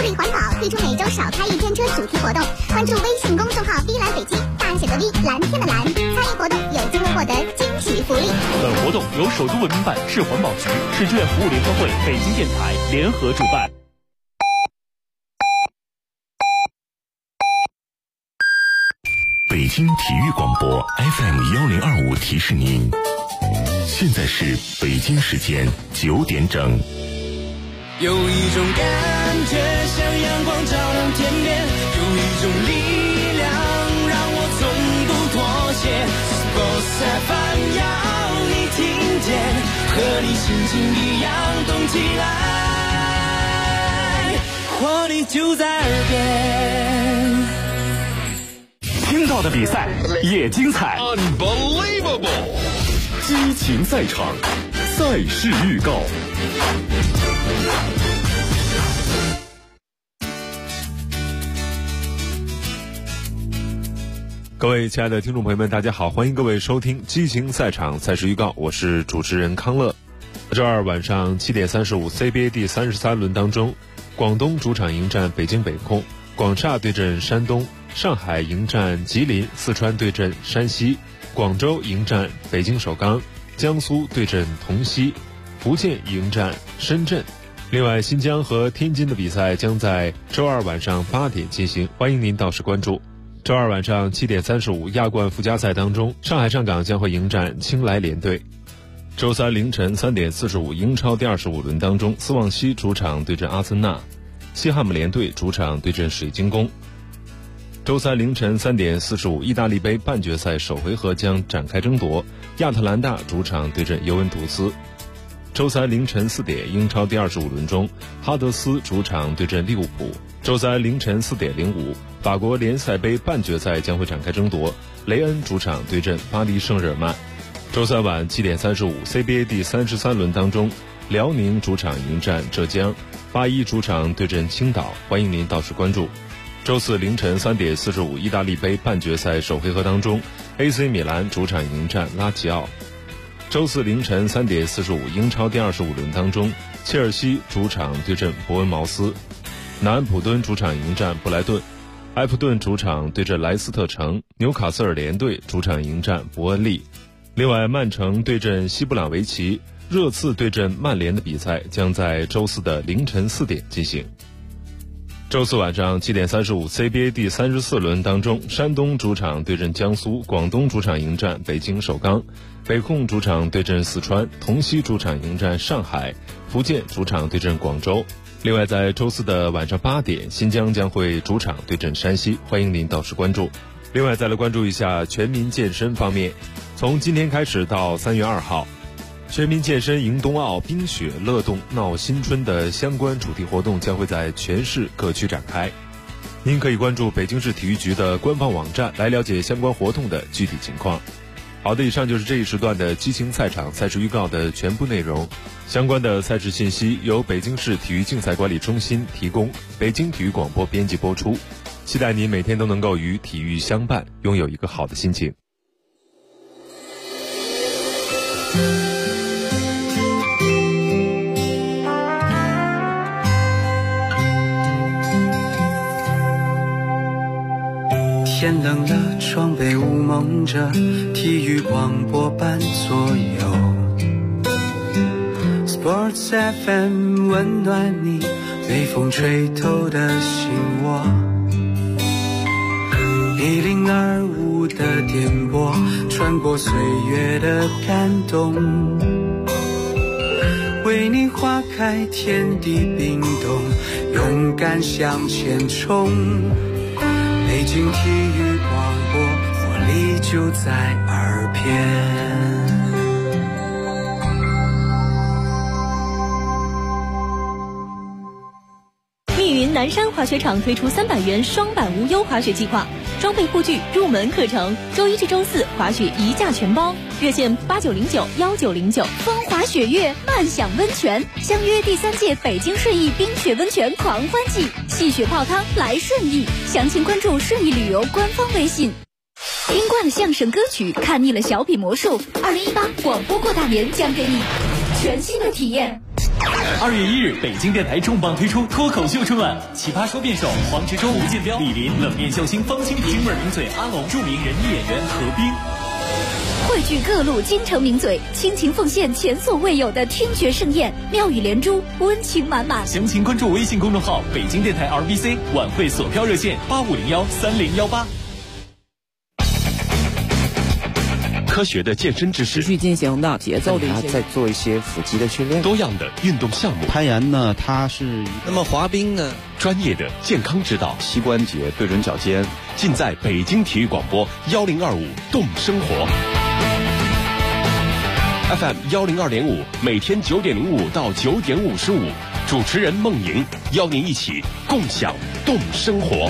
力环保推出每周少开一天车主题活动，关注微信公众号“V 蓝北京”，大写的 V， 蓝天的蓝，参与活动有机会获得惊喜福利。 本活动由首都文明办、市环保局、市志愿服务联合会、北京电台联合主办。 北京体育广播 FM1025提示您，现在是北京时间9点整。 有一种感觉像阳光照亮天边，有一种力量让我从不妥协。Sports FM 要你听见，和你心情一样动起来，活力就在耳边。 听到的比赛也精彩 Unbelievable， 激情赛场，赛事预告。 各位亲爱的听众朋友们，大家好，欢迎各位收听激情赛场赛事预告，我是主持人康乐。周二晚上7点35 CBA 第33轮当中，广东主场迎战北京北控，广厦对阵山东，上海迎战吉林，四川对阵山西，广州迎战北京首钢，江苏对阵同曦，福建迎战深圳。另外，新疆和天津的比赛将在周二晚上8点进行，欢迎您到时关注。周二晚上7点35亚冠附加赛当中，上海上港将会迎战青莱联队。周三凌晨3点45英超第25轮当中，斯旺西主场对阵阿森纳，西汉姆联队主场对阵水晶宫。周三凌晨3点45意大利杯半决赛首回合将展开争夺，亚特兰大主场对阵尤文图斯。周三凌晨4点英超第25轮中，哈德斯主场对阵利物浦。周三凌晨4点05法国联赛杯半决赛将会展开争夺，雷恩主场对阵巴黎圣日耳曼。周三晚7点35 CBA 第33轮当中，辽宁主场迎战浙江，81主场对阵青岛，欢迎您到时关注。周四凌晨3点45意大利杯半决赛首回合当中， AC 米兰主场迎战拉齐奥。周四凌晨3点45英超第25轮当中，切尔西主场对阵伯恩茅斯，南安普敦主场迎战布莱顿，埃弗顿主场对阵莱斯特城，纽卡斯尔联队主场迎战伯恩利。另外，曼城对阵西布朗维奇，热刺对阵曼联的比赛将在周四的凌晨4点进行。周四晚上7点35 CBA 第34轮当中，山东主场对阵江苏，广东主场迎战北京首钢，北控主场对阵四川，同曦主场迎战上海，福建主场对阵广州。另外，在周四的晚上8点，新疆将会主场对阵山西，欢迎您到时关注。另外，再来关注一下全民健身方面，从今天开始到3月2号，全民健身迎冬奥，冰雪乐动闹新春的相关主题活动将会在全市各区展开。您可以关注北京市体育局的官方网站来了解相关活动的具体情况。好的，以上就是这一时段的激情赛场赛事预告的全部内容。相关的赛事信息由北京市体育竞赛管理中心提供，北京体育广播编辑播出。期待您每天都能够与体育相伴，拥有一个好的心情。 天冷了，窗被雾蒙着，体育广播伴左右。Sports FM 温暖你，被风吹透的心窝。1025的电波，穿过岁月的感动，为你划开天地冰冻，勇敢向前冲。北京体育广播，活力就在耳边。 密云南山滑雪场推出300元双板无忧滑雪计划，装备护具、入门课程，周一至周四滑雪一价全包，热线89091909。风华雪月，慢享温泉，相约第3届北京顺义冰雪温泉狂欢季，戏雪泡汤来顺义，详情关注顺义旅游官方微信。听惯了相声歌曲，看腻了小品魔术，2018广播过大年将给你全新的体验。 2月1日，北京电台重磅推出脱口秀春晚，奇葩说辩手黄执中、吴建彪、李林，冷面笑星方清平，京味名嘴阿龙，著名人艺演员何冰。 汇聚各路京城名嘴，倾情奉献前所未有的听觉盛宴，妙语连珠，温情满满。 详情关注微信公众号北京电台 RBC， 晚会索票热线85013018。 科学的健身知识， 持续进行的节奏的一些， 再做一些腹肌的训练， 多样的运动项目， 攀岩呢，它是那么滑冰呢， 专业的健康指导， 膝关节对准脚尖， 尽在北京体育广播1025动生活 FM 102.5，每天9点05到9点55，主持人孟莹邀您一起共享动生活。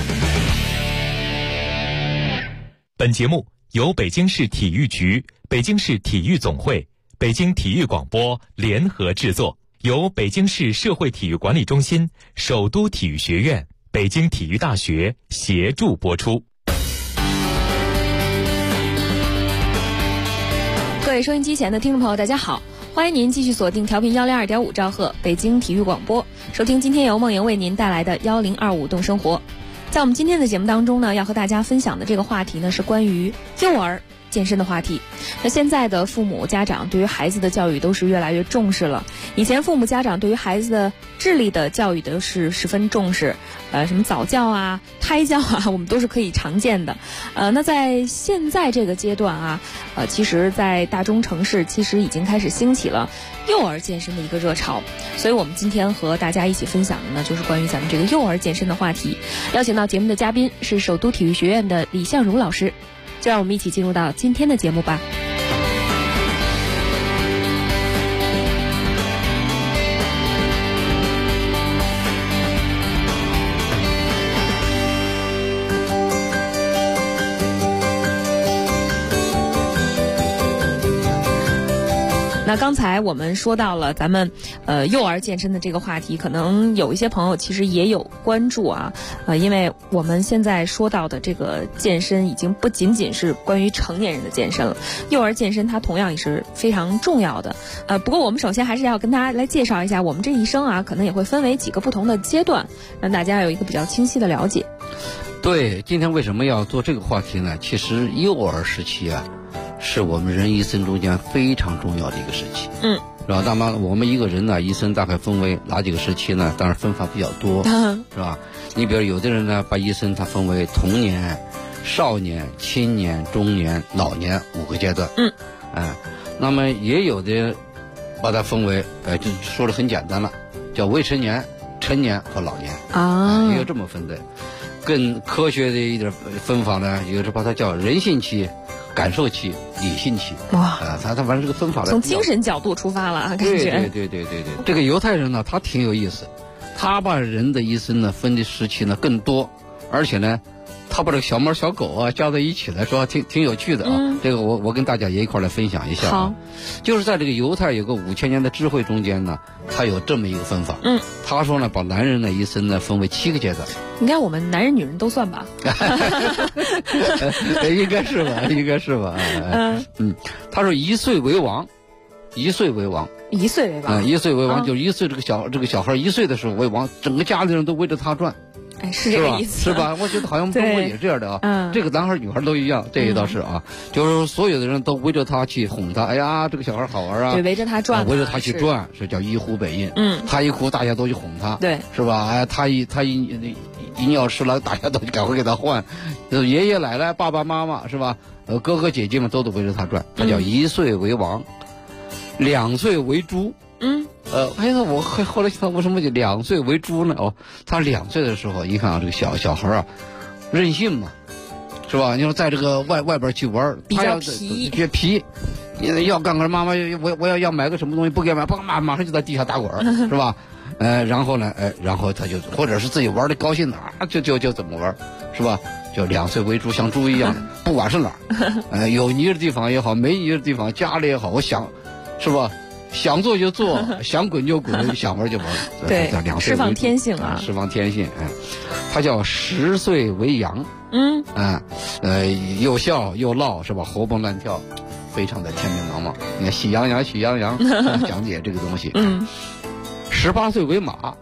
本节目由北京市体育局、北京市体育总会、北京体育广播联合制作，由北京市社会体育管理中心、首都体育学院、北京体育大学协助播出。 各位收音机前的听众朋友，大家好，欢迎您继续锁定调频102.5兆赫北京体育广播，收听今天由梦莹为您带来的1025动生活。在我们今天的节目当中呢，要和大家分享的这个话题呢，是关于幼儿健身的话题。那现在的父母家长对于孩子的教育都是越来越重视了。以前父母家长对于孩子的智力的教育都是十分重视，什么早教啊、胎教啊，我们都是可以常见的。那在现在这个阶段啊，其实在大中城市其实已经开始兴起了幼儿健身的一个热潮。所以我们今天和大家一起分享的呢，就是关于咱们这个幼儿健身的话题。邀请到节目的嘉宾是首都体育学院的李相如老师，就让我们一起进入到今天的节目吧。那刚才我们说到了咱们幼儿健身的这个话题，可能有一些朋友其实也有关注啊，因为我们现在说到的这个健身已经不仅仅是关于成年人的健身了，幼儿健身它同样也是非常重要的。不过我们首先还是要跟大家来介绍一下，我们这一生啊，可能也会分为几个不同的阶段，让大家有一个比较清晰的了解。 对，今天为什么要做这个话题呢？其实幼儿时期啊，是我们人一生中间非常重要的一个时期，是吧？那么我们一个人呢，一生大概分为哪几个时期呢？当然分法比较多，是吧？你比如有的人呢，把一生他分为童年、少年、青年、中年、老年5个阶段，那么也有的把它分为，就说的很简单了，叫未成年、成年和老年啊，也有这么分的。更科学的一点分法呢，有的把它叫人性期、感受期、理性期。哇，他反正这个分法从精神角度出发了，感觉。 对。这个犹太人呢，他挺有意思，他把人的一生呢分的时期呢更多，而且呢，他把这个小猫小狗啊加在一起来说，挺有趣的啊。这个我跟大家也一块来分享一下。好，就是在这个犹太有个5000年的智慧中间呢，他有这么一个分法。他说呢，把男人的一生呢分为7个阶段。 应该我们男人女人都算吧？ 应该是吧。他说1岁为王，1岁为王。 1岁为王。 1岁为王，就是1岁这个小孩1岁的时候为王，整个家里人都围着他转。 是这个意思， 是吧？我觉得好像中国也是这样的啊。这个男孩女孩都一样，这也倒是啊。就是所有的人都围着他去哄他，哎呀，这个小孩好玩啊。 对，围着他转， 围着他去转，是叫一呼百应。他一哭，大家都去哄他， 对， 是吧？哎，他一尿湿了，大家都赶快给他换。爷爷奶奶、爸爸妈妈，是吧？哥哥姐姐们都围着他转。他叫1岁为王，2岁为猪。我后来想，为什么就2岁为猪呢？他2岁的时候，你看啊，这个小孩啊，任性嘛，是吧？你说在这个外边去玩， 比较皮，要干个妈妈，我要买个什么东西，不给买，马上就在地下打滚，是吧？然后呢，然后他就或者是自己玩的高兴的啊，就怎么玩，是吧？就2岁为猪，像猪一样，不管是哪儿，有泥的地方也好，没泥的地方，家里也好，我想，是吧？想做就做，想滚就滚，想玩就玩。 对，2岁释放天性啊， 释放天性。他叫10岁为羊。又笑又闹，是吧？活蹦乱跳，非常的天真浪漫。你看喜羊羊，讲解这个东西。 18岁为马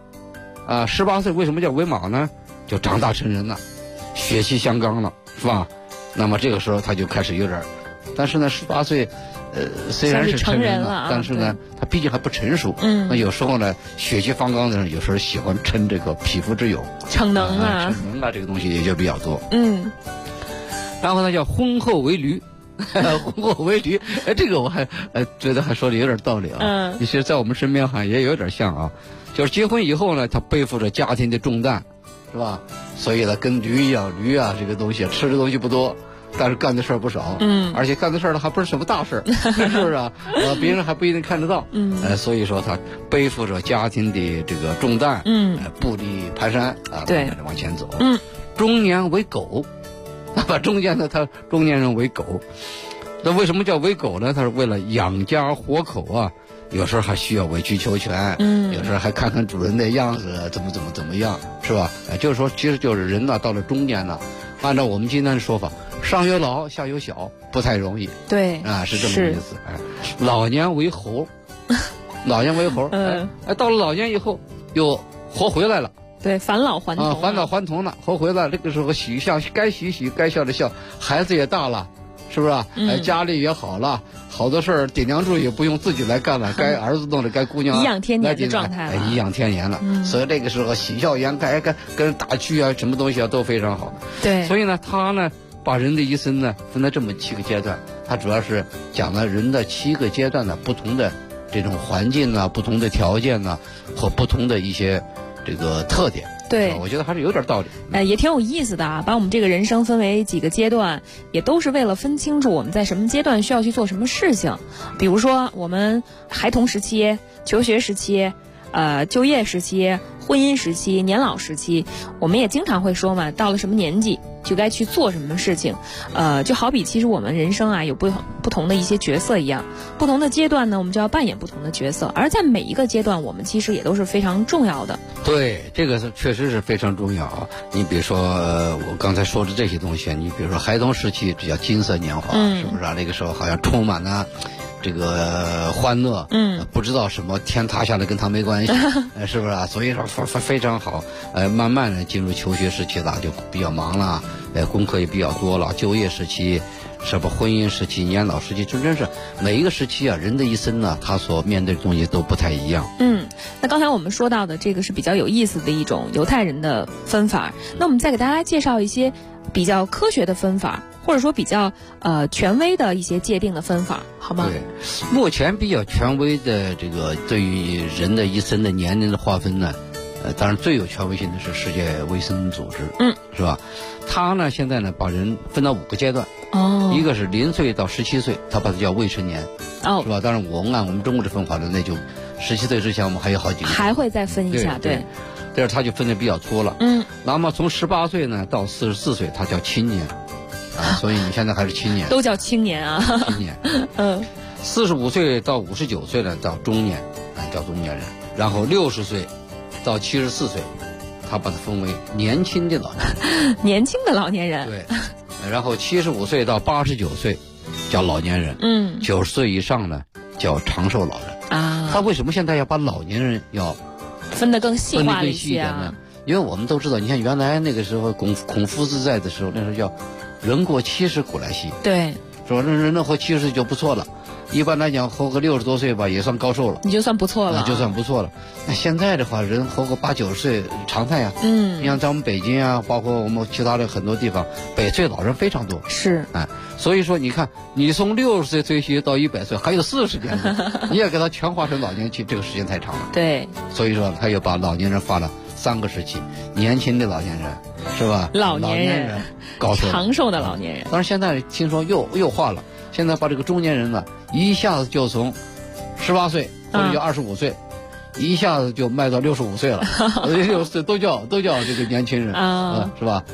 ，18岁为什么叫为马呢？就长大成人了，血气相刚了，是吧？那么这个时候他就开始有点，但是呢，18岁，虽然是成人了，但是呢，他毕竟还不成熟。那有时候呢，血气方刚的人有时候喜欢称这个匹夫之勇， 逞能啊， 逞能啊，这个东西也就比较多。然后呢，叫婚后为驴。婚后为驴，这个我还觉得还说的有点道理啊。其实，在我们身边好像也有点像啊，就是结婚以后呢，他背负着家庭的重担，是吧？所以呢，跟驴一样，驴啊这个东西吃的东西不多，但是干的事儿不少。而且干的事儿呢还不是什么大事儿，是不是啊？别人还不一定看得到。所以说他背负着家庭的这个重担，步履蹒跚啊，对，往前走。中年为狗。把中间的他中年人为狗，那为什么叫为狗呢？他是为了养家活口啊，有时候还需要委曲求全，有时候还看看主人的样子怎么样，是吧？就是说，其实就是人呢到了中年呢，按照我们今天的说法，上有老下有小，不太容易。 对， 是这么个意思。老年为猴，老年为猴，到了老年以后又活回来了。 对，返老还童， 返老还童了，活回来。这个时候喜笑，该喜喜，该笑的笑，孩子也大了，是不是？家里也好了，好多事儿顶梁柱也不用自己来干了，该儿子弄的，该姑娘颐养天年的状态了， 颐养天年了。所以这个时候喜笑颜开，跟人打趣啊，什么东西啊都非常好。 对， 所以呢，他呢把人的一生呢分了这么7个阶段，他主要是讲了人的7个阶段的不同的这种环境啊，不同的条件啊，和不同的一些这个特点。 对， 我觉得还是有点道理。 也挺有意思的啊，把我们这个人生分为几个阶段，也都是为了分清楚我们在什么阶段需要去做什么事情。比如说我们孩童时期、求学时期、就业时期、婚姻时期、年老时期，我们也经常会说嘛，到了什么年纪就该去做什么事情。就好比其实我们人生啊有不同的一些角色一样，不同的阶段呢，我们就要扮演不同的角色，而在每一个阶段，我们其实也都是非常重要的。 对，这个是确实是非常重要啊。你比如说我刚才说的这些东西，你比如说孩童时期，这叫金色年华，是不是啊？那个时候好像充满了这个欢乐，不知道什么天塌下来跟他没关系，是不是啊？所以说非常好。慢慢的进入求学时期了，就比较忙了，功课也比较多了。就业时期，什么婚姻时期、年老时期，真是每一个时期啊，人的一生呢，他所面对的东西都不太一样。 那刚才我们说到的这个是比较有意思的一种犹太人的分法，那我们再给大家介绍一些比较科学的分法，或者说比较权威的一些界定的分法，好吗？ 对，目前比较权威的这个对于人的一生的年龄的划分呢，当然最有权威性的是世界卫生组织，是吧？他呢现在呢把人分到5个阶段，一个是0岁到17岁，他把它叫未成年，是吧？当然我们按我们中国的分法呢，那就17岁之前我们还有好几个， 还会再分一下，对。 但是他就分得比较粗了，那么从18岁呢到44岁，他叫青年，所以你现在还是青年， 都叫青年啊， 青年，45岁到59岁呢叫中年，叫中年人，然后60岁到74岁，他把它分为年轻的老年人， 年轻的老年人， 对，然后75岁到89岁叫老年人，90岁以上呢叫长寿老人啊。他为什么现在要把老年人要分得更细化了一些呢？因为我们都知道，你看原来那个时候孔夫子在的时候，那时候叫人过70古来稀， 对， 说人能活70岁就不错了。一般来讲，活个60多岁吧，也算高寿了， 你就算不错了， 就算不错了。那现在的话，人活个80、90岁常态呀。你像在我们北京啊，包括我们其他的很多地方，百岁老人非常多。 是， 所以说你看，你从60岁退休到100岁，还有40年，你也给他全划成老年期，这个时间太长了。 对， 所以说他又把老年人划了3个时期：年轻的老年人，是吧？ 老年人， 高寿长寿的老年人。 当然现在听说又划了。现在把这个中年人呢，一下子就从18岁或者就25岁，一下子就迈到65岁了，65岁都叫这个年轻人是吧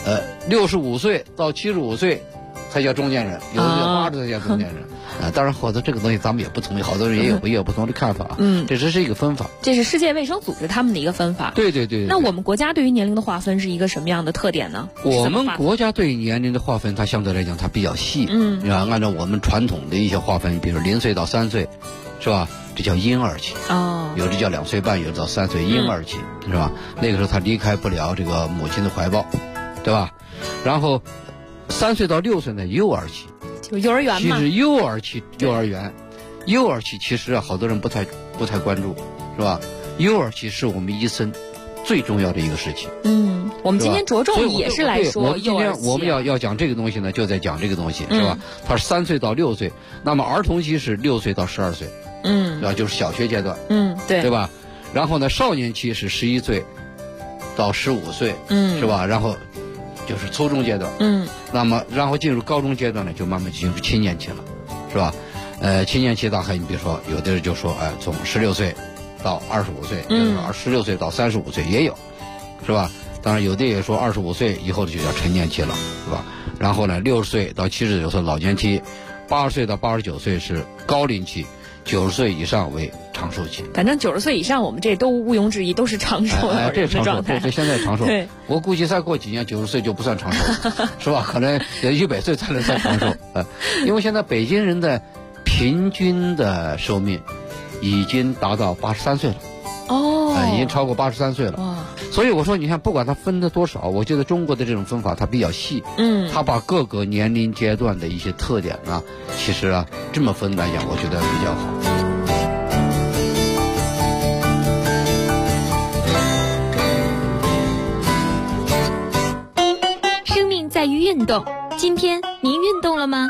？65岁到75岁才叫中年人，有的80岁叫中年人。当然，好多这个东西咱们也不同意，好多人也有不同的看法。这只是一个分法。 这是世界卫生组织他们的一个分法。 对。 那我们国家对于年龄的划分是一个什么样的特点呢？ 我们国家对于年龄的划分，它相对来讲它比较细。按照我们传统的一些划分，比如0岁到3岁，是吧这叫婴儿期。有的叫2岁半，有的叫3岁，婴儿期，是吧？那个时候他离开不了这个母亲的怀抱，对吧？然后3岁到6岁呢，幼儿期， 就幼儿园嘛。 其实幼儿期、幼儿园、幼儿期其实好多人不太关注，是吧？幼儿期是我们一生最重要的一个时期。 我们今天着重也是来说幼儿期。 我们要讲这个东西呢，就在讲这个东西，是吧？它是3岁到6岁，那么儿童期是6岁到12岁，是吧？就是小学阶段，对吧？然后呢，少年期是11岁到15岁，是吧？然后就是初中阶段，那么然后进入高中阶段呢，就慢慢进入青年期了，是吧？青年期大概你比如说，有的人就说，从16岁到25岁，就是16岁到35岁也有，是吧？当然有的也说25岁以后就叫成年期了，是吧？然后呢，60岁到79岁老年期，80岁到89岁是高龄期，90岁以上为长寿期。 反正90岁以上，我们这都毋庸置疑，都是长寿的这长寿， 对， 现在长寿。 对， 我估计再过几年90岁就不算长寿了，是吧？可能得100岁才能算长寿。因为现在北京人的平均的寿命已经达到83岁了。已经超过83岁了。所以我说，你看，不管它分的多少，我觉得中国的这种分法它比较细。它把各个年龄阶段的一些特点呢，其实啊，这么分来讲，我觉得比较好。生命在于运动，今天您运动了吗？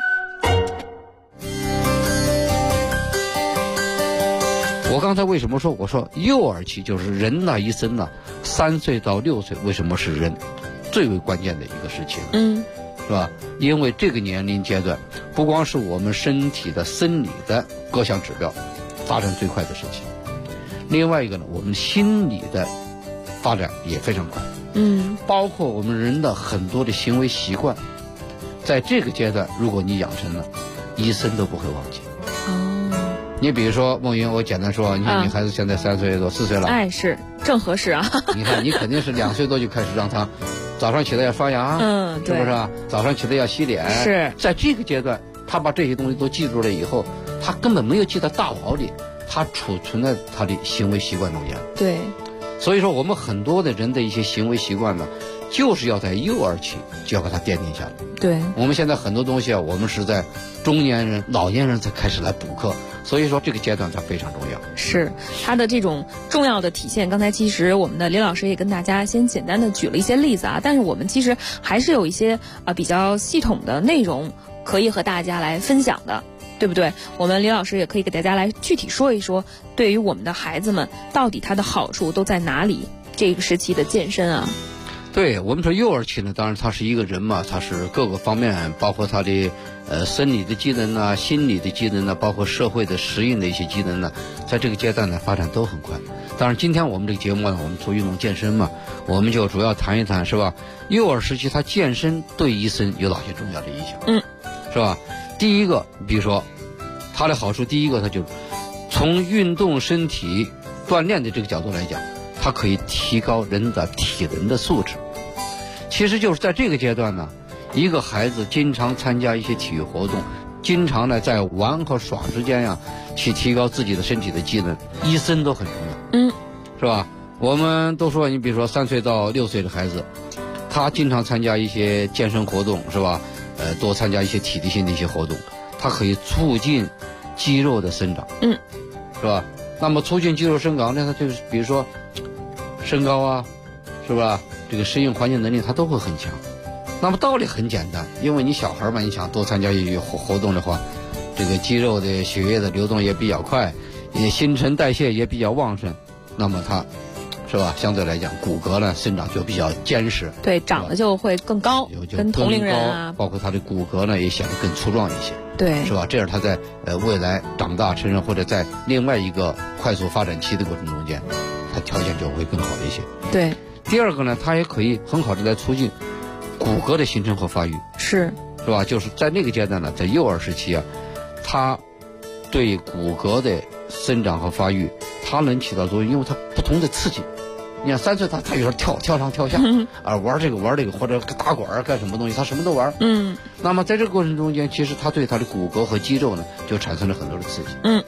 我刚才为什么说我说幼儿期就是人的一生呢？3岁到6岁为什么是人最为关键的一个时期？是吧？因为这个年龄阶段，不光是我们身体的生理的各项指标发展最快的时期，另外一个呢，我们心理的发展也非常快。包括我们人的很多的行为习惯，在这个阶段，如果你养成了，一生都不会忘记。你比如说梦云，我简单说，你看你孩子现在3岁多4岁了， 是正合适啊。 你看你肯定是2岁多就开始让他早上起来要刷牙，是不是啊？早上起来要洗脸。 是在这个阶段，他把这些东西都记住了以后，他根本没有记在大脑里，他储存在他的行为习惯中间。 对， 所以说我们很多的人的一些行为习惯呢，就是要在幼儿期就要把它奠定下来。 对， 我们现在很多东西啊，我们是在中年人、老年人才开始来补课。所以说这个阶段它非常重要， 是它的这种重要的体现。刚才其实我们的李老师也跟大家先简单的举了一些例子啊，但是我们其实还是有一些比较系统的内容可以和大家来分享的，对不对？我们李老师也可以给大家来具体说一说，对于我们的孩子们到底它的好处都在哪里？这个时期的健身啊。 对，我们说幼儿期呢，当然他是一个人嘛，他是各个方面，包括他的生理的机能啊、心理的机能啊，包括社会的适应的一些机能呢，在这个阶段呢发展都很快。当然，今天我们这个节目呢，我们做运动健身嘛，我们就主要谈一谈，是吧？幼儿时期他健身对一生有哪些重要的影响？是吧？第一个，比如说它的好处，第一个它就是从运动身体锻炼的这个角度来讲，它可以提高人的体能的素质。其实就是在这个阶段呢，一个孩子经常参加一些体育活动，经常呢在玩和耍之间呀，去提高自己的身体的机能，一生都很重要。是吧？我们都说，你比如说3岁到6岁的孩子，他经常参加一些健身活动，是吧？多参加一些体力性的一些活动，它可以促进肌肉的生长。是吧？那么促进肌肉生长，那它就是比如说身高啊，是吧？这个适应环境能力它都会很强。那么道理很简单，因为你小孩嘛，你想多参加一些活动的话，这个肌肉的血液的流动也比较快，新陈代谢也比较旺盛，那么它是吧？相对来讲，骨骼呢生长就比较坚实， 对，长得就会更高，跟同龄人啊， 包括它的骨骼呢也显得更粗壮一些， 对， 是吧？这样它在未来长大成人或者在另外一个快速发展期的过程中间，它条件就会更好一些。 对。 第二个呢，它也可以很好的来促进骨骼的形成和发育， 是吧？就是在那个阶段呢，在幼儿时期啊，它对骨骼的生长和发育，它能起到作用，因为它不同的刺激。你看3岁他有时候跳上跳下，玩这个或者打滚干什么东西，他什么都玩。那么在这个过程中间，其实他对他的骨骼和肌肉呢，就产生了很多的刺激。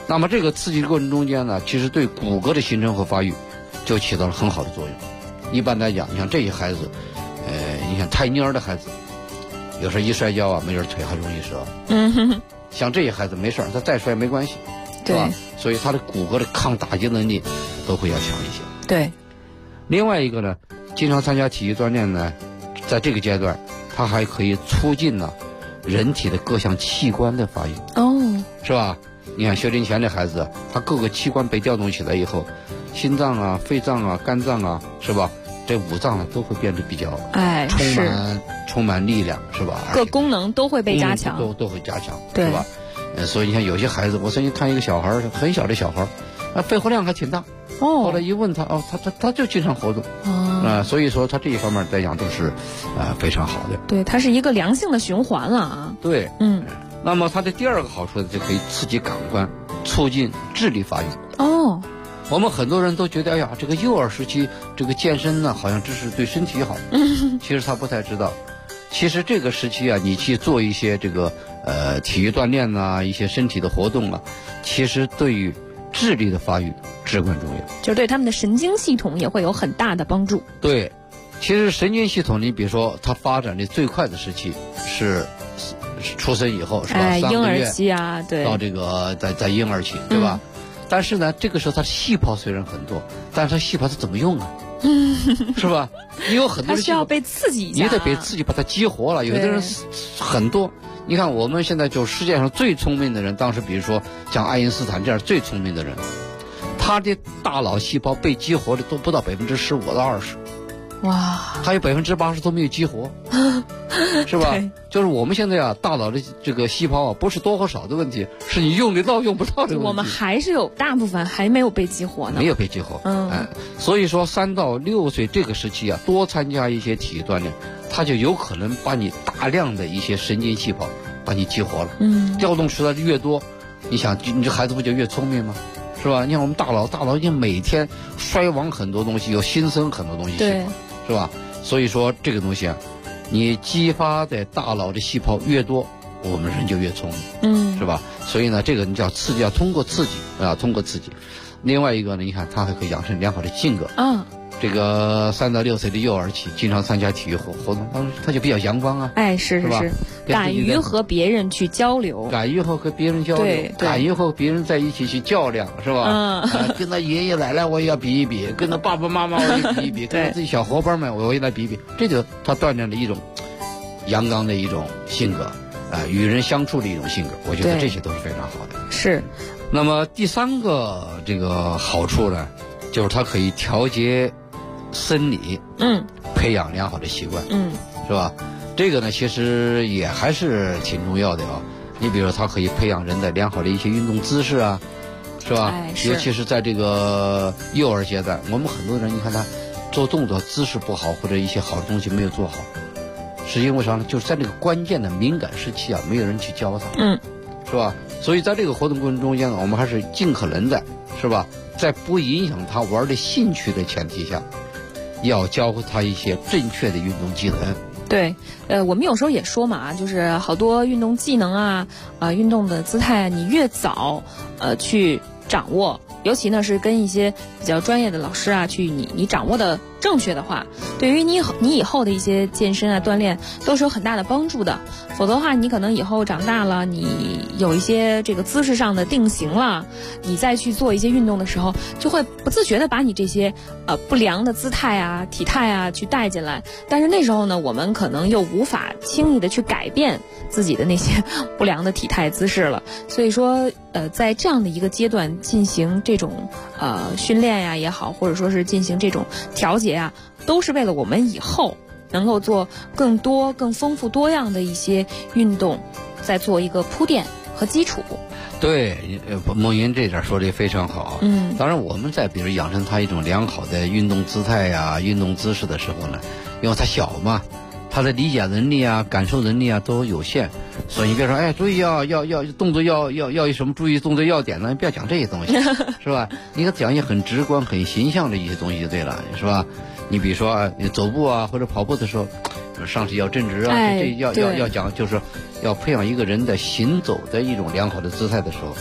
那么这个刺激的过程中间呢，其实对骨骼的形成和发育就起到了很好的作用。一般来讲，你像这些孩子，你像胎蔫的孩子，有时候一摔跤啊，没准腿还容易折。像这些孩子没事，他再摔没关系，是吧？所以他的骨骼的抗打击能力都会要强一些。 对。 另外一个呢，经常参加体育锻炼呢，在这个阶段，它还可以促进呢人体的各项器官的发育。是吧？你看学龄前的孩子，他各个器官被调动起来以后，心脏啊、肺脏啊、肝脏啊，是吧？这五脏呢都会变得比较充满力量，是吧？ 各功能都会被加强， 都会加强， 对， 是吧？所以你看有些孩子，我曾经看一个小孩，很小的小孩，肺活量还挺大。后来一问他，他就经常活动。所以说他这一方面来讲都是非常好的。 对，它是一个良性的循环了啊。 对，那么它的第二个好处呢，就可以刺激感官，促进智力发育。我们很多人都觉得，哎呀，这个幼儿时期这个健身呢，好像这是对身体好。其实他不太知道，其实这个时期啊，你去做一些这个体育锻炼啊，一些身体的活动啊，其实对于智力的发育至关重要， 就是对他们的神经系统也会有很大的帮助。 对，其实神经系统，你比如说它发展的最快的时期是出生以后，是吧？ 婴儿期啊，对， 到这个在婴儿期，对吧？但是呢，这个时候它细胞虽然很多，但是它细胞它怎么用啊？是吧？你有很多它需要被刺激一下， 你得被刺激把它激活了。有的人很多，你看我们现在就世界上最聪明的人，当时比如说像爱因斯坦这样最聪明的人，他的大脑细胞被激活的都不到15%到20%。 哇， 还有80%都没有激活，是吧？就是我们现在啊，大脑的这个细胞啊，不是多和少的问题，是你用得到用不到的问题。 我们还是有大部分还没有被激活呢， 没有被激活。所以说3到6岁这个时期啊，多参加一些体育锻炼，它就有可能把你大量的一些神经细胞把你激活了。调动出来的越多，你想你这孩子不就越聪明吗？是吧？你看我们大脑已经每天衰亡很多东西，有新生很多东西， 对， 是吧？所以说这个东西啊，你激发的大脑的细胞越多，我们人就越聪明，是吧？所以呢，这个你叫刺激，要通过刺激啊，通过刺激。另外一个呢，你看它还可以养成良好的性格。这个3到6岁的幼儿期，经常参加体育活动，当时他就比较阳光啊。 是，敢于和别人去交流， 敢于和别人交流，敢于和别人在一起去较量，是吧？跟他爷爷奶奶我也要比一比，跟他爸爸妈妈我也比一比，跟他自己小伙伴们我也来比一比，这就他锻炼了一种阳刚的一种性格，与人相处的一种性格，我觉得这些都是非常好的。 是。 那么第3个这个好处呢，就是它可以调节生理，培养良好的习惯，是吧？这个呢，其实也还是挺重要的啊。你比如说，它可以培养人的良好的一些运动姿势啊，是吧？尤其是在这个幼儿阶段，我们很多人你看他做动作姿势不好，或者一些好的东西没有做好，是因为啥呢？就是在那个关键的敏感时期啊，没有人去教他，是吧？所以在这个活动过程中间呢，我们还是尽可能的，是吧？在不影响他玩的兴趣的前提下，要教他一些正确的运动技能。 对，我们有时候也说嘛，就是好多运动技能啊，运动的姿态，你越早去掌握，尤其呢是跟一些比较专业的老师啊，去你掌握的正确的话，对于你以后的一些健身啊锻炼都是有很大的帮助的。否则的话，你可能以后长大了，你有一些这个姿势上的定型了，你再去做一些运动的时候，就会不自觉的把你这些不良的姿态啊、体态啊去带进来。但是那时候呢，我们可能又无法轻易的去改变自己的那些不良的体态姿势了。所以说，在这样的一个阶段进行这种训练呀也好，或者说是进行这种调节啊，都是为了我们以后能够做更多、更丰富多样的一些运动，再做一个铺垫和基础。 对，梦云这点说的非常好。当然我们在比如养成他一种良好的运动姿态呀、运动姿势的时候呢，因为他小嘛，他的理解能力啊、感受能力啊都有限，所以你别说，哎，注意要动作要有什么注意动作要点呢？你不要讲这些东西，是吧？你可讲一些很直观、很形象的一些东西就对了，是吧？你比如说你走步啊或者跑步的时候，上体要正直啊，这要讲，就是要培养一个人的行走的一种良好的姿态的时候，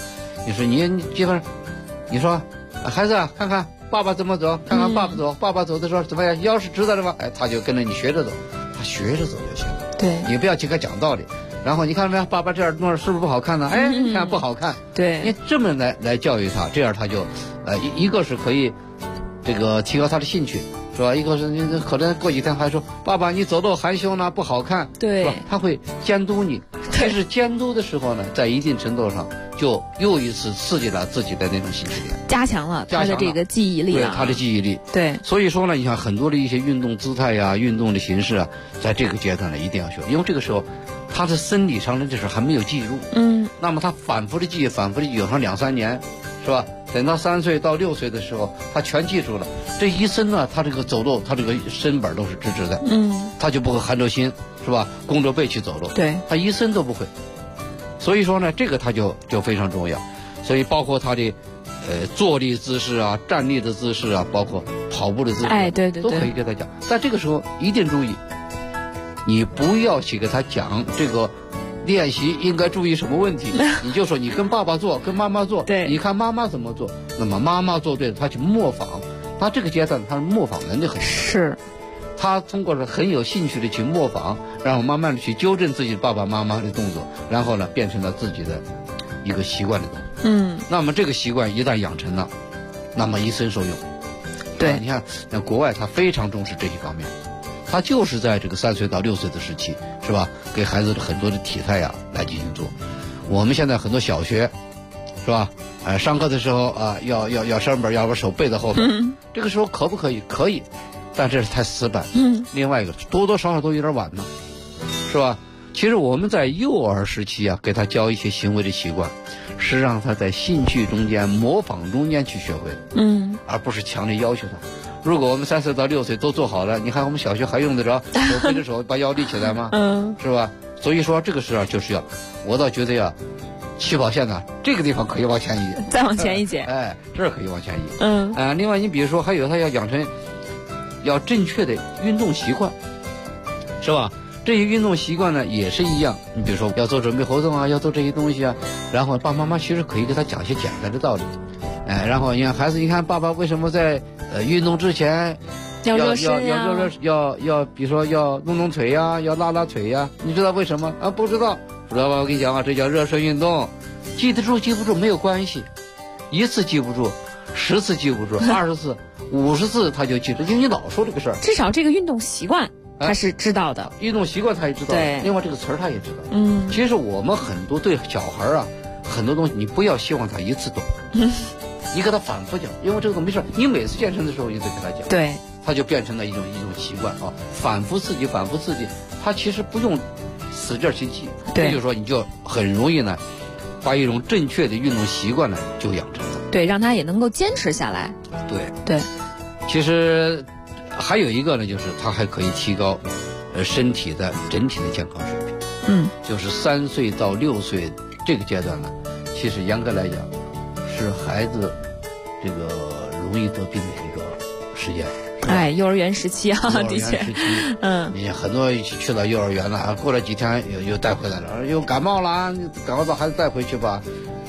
你说你基本上，你说孩子啊，看看爸爸怎么走，看看爸爸走，爸爸走的时候怎么样，腰是直的吗？哎，他就跟着你学着走，他学着走就行了。 对， 你不要去给他讲道理。然后你看没有，爸爸这样弄是不是不好看呢？哎，你看不好看。 对， 你这么来教育他，这样他就，一个是可以，这个提高他的兴趣，是吧？一个是你可能过几天还说，爸爸你走路含羞呢，不好看， 对， 是吧？他会监督你。但是监督的时候呢，在一定程度上就又一次刺激了自己的那种兴趣点， 加强了他的这个记忆力， 对他的记忆力。 对， 所以说呢，你看很多的一些运动姿态呀、运动的形式啊，在这个阶段呢一定要学，因为这个时候他的生理上的这事还没有记住，那么他反复的记，有上2-3年，是吧？等到3岁到6岁的时候，他全记住了。这一生呢，他这个走路，他这个身板都是直直的，他就不会含着心，是吧？弓着背去走路， 对， 他一生都不会。所以说呢，这个他就非常重要。所以包括他的坐立姿势啊、站立的姿势啊，包括跑步的姿势， 哎，对， 都可以给他讲。在这个时候一定注意，你不要去给他讲这个练习应该注意什么问题，你就说你跟爸爸做，跟妈妈做， 对， 你看妈妈怎么做，那么妈妈做对了，他去模仿，他这个阶段他的模仿能力很强， 是， 他通过很有兴趣的去模仿，然后慢慢的去纠正自己爸爸妈妈的动作，然后呢变成了自己的一个习惯的动作。那么这个习惯一旦养成了，那么一生受用。 对， 你看那国外他非常重视这一方面。他就是在这个3岁到6岁的时期，是吧？给孩子的很多的体态呀来进行做。我们现在很多小学，是吧？上课的时候啊，要上本，要把手背在后边。这个时候可不可以？可以，但这是太死板。另外一个多多少少都有点晚了，是吧？其实我们在幼儿时期啊，给他教一些行为的习惯，是让他在兴趣中间、模仿中间去学会，而不是强烈要求他。如果我们3岁到6岁都做好了，你看我们小学还用得着手背着手把腰立起来吗？是吧？所以说这个时候就是要，我倒觉得呀，起跑线呢这个地方可以往前移， 再往前一截， 哎，这儿可以往前移。另外你比如说还有他要养成要正确的运动习惯，是吧？这些运动习惯呢也是一样，你比如说要做准备活动啊，要做这些东西啊，然后爸爸妈妈其实可以给他讲一些简单的道理。然后你看孩子，你看爸爸为什么在运动之前要热身呀， 要比如说要弄腿呀，要拉腿呀，你知道为什么啊？不知道吧？我跟你讲啊，这叫热身运动。记得住记不住没有关系，1次记不住，10次记不住，20次、50次他就记住，因为你老说这个事儿。 至少这个运动习惯他是知道的， 运动习惯他也知道， 对。 另外这个词儿他也知道。其实我们很多对小孩啊，很多东西你不要希望他一次懂。你给他反复讲，因为这个没事，你每次健身的时候也得给他讲， 对， 他就变成了一种习惯啊，反复刺激，他其实不用使劲去记， 对， 就是说你就很容易呢，把一种正确的运动习惯呢就养成了， 对，让他也能够坚持下来，对， 其实还有一个呢，就是他还可以提高身体的整体的健康水平，就是3岁到6岁这个阶段呢，其实严格来讲是孩子这个容易得病的一个时间。 哎，幼儿园时期啊，的确， 你很多去了幼儿园了，过了几天又带回来了，又感冒了，赶快把孩子带回去吧，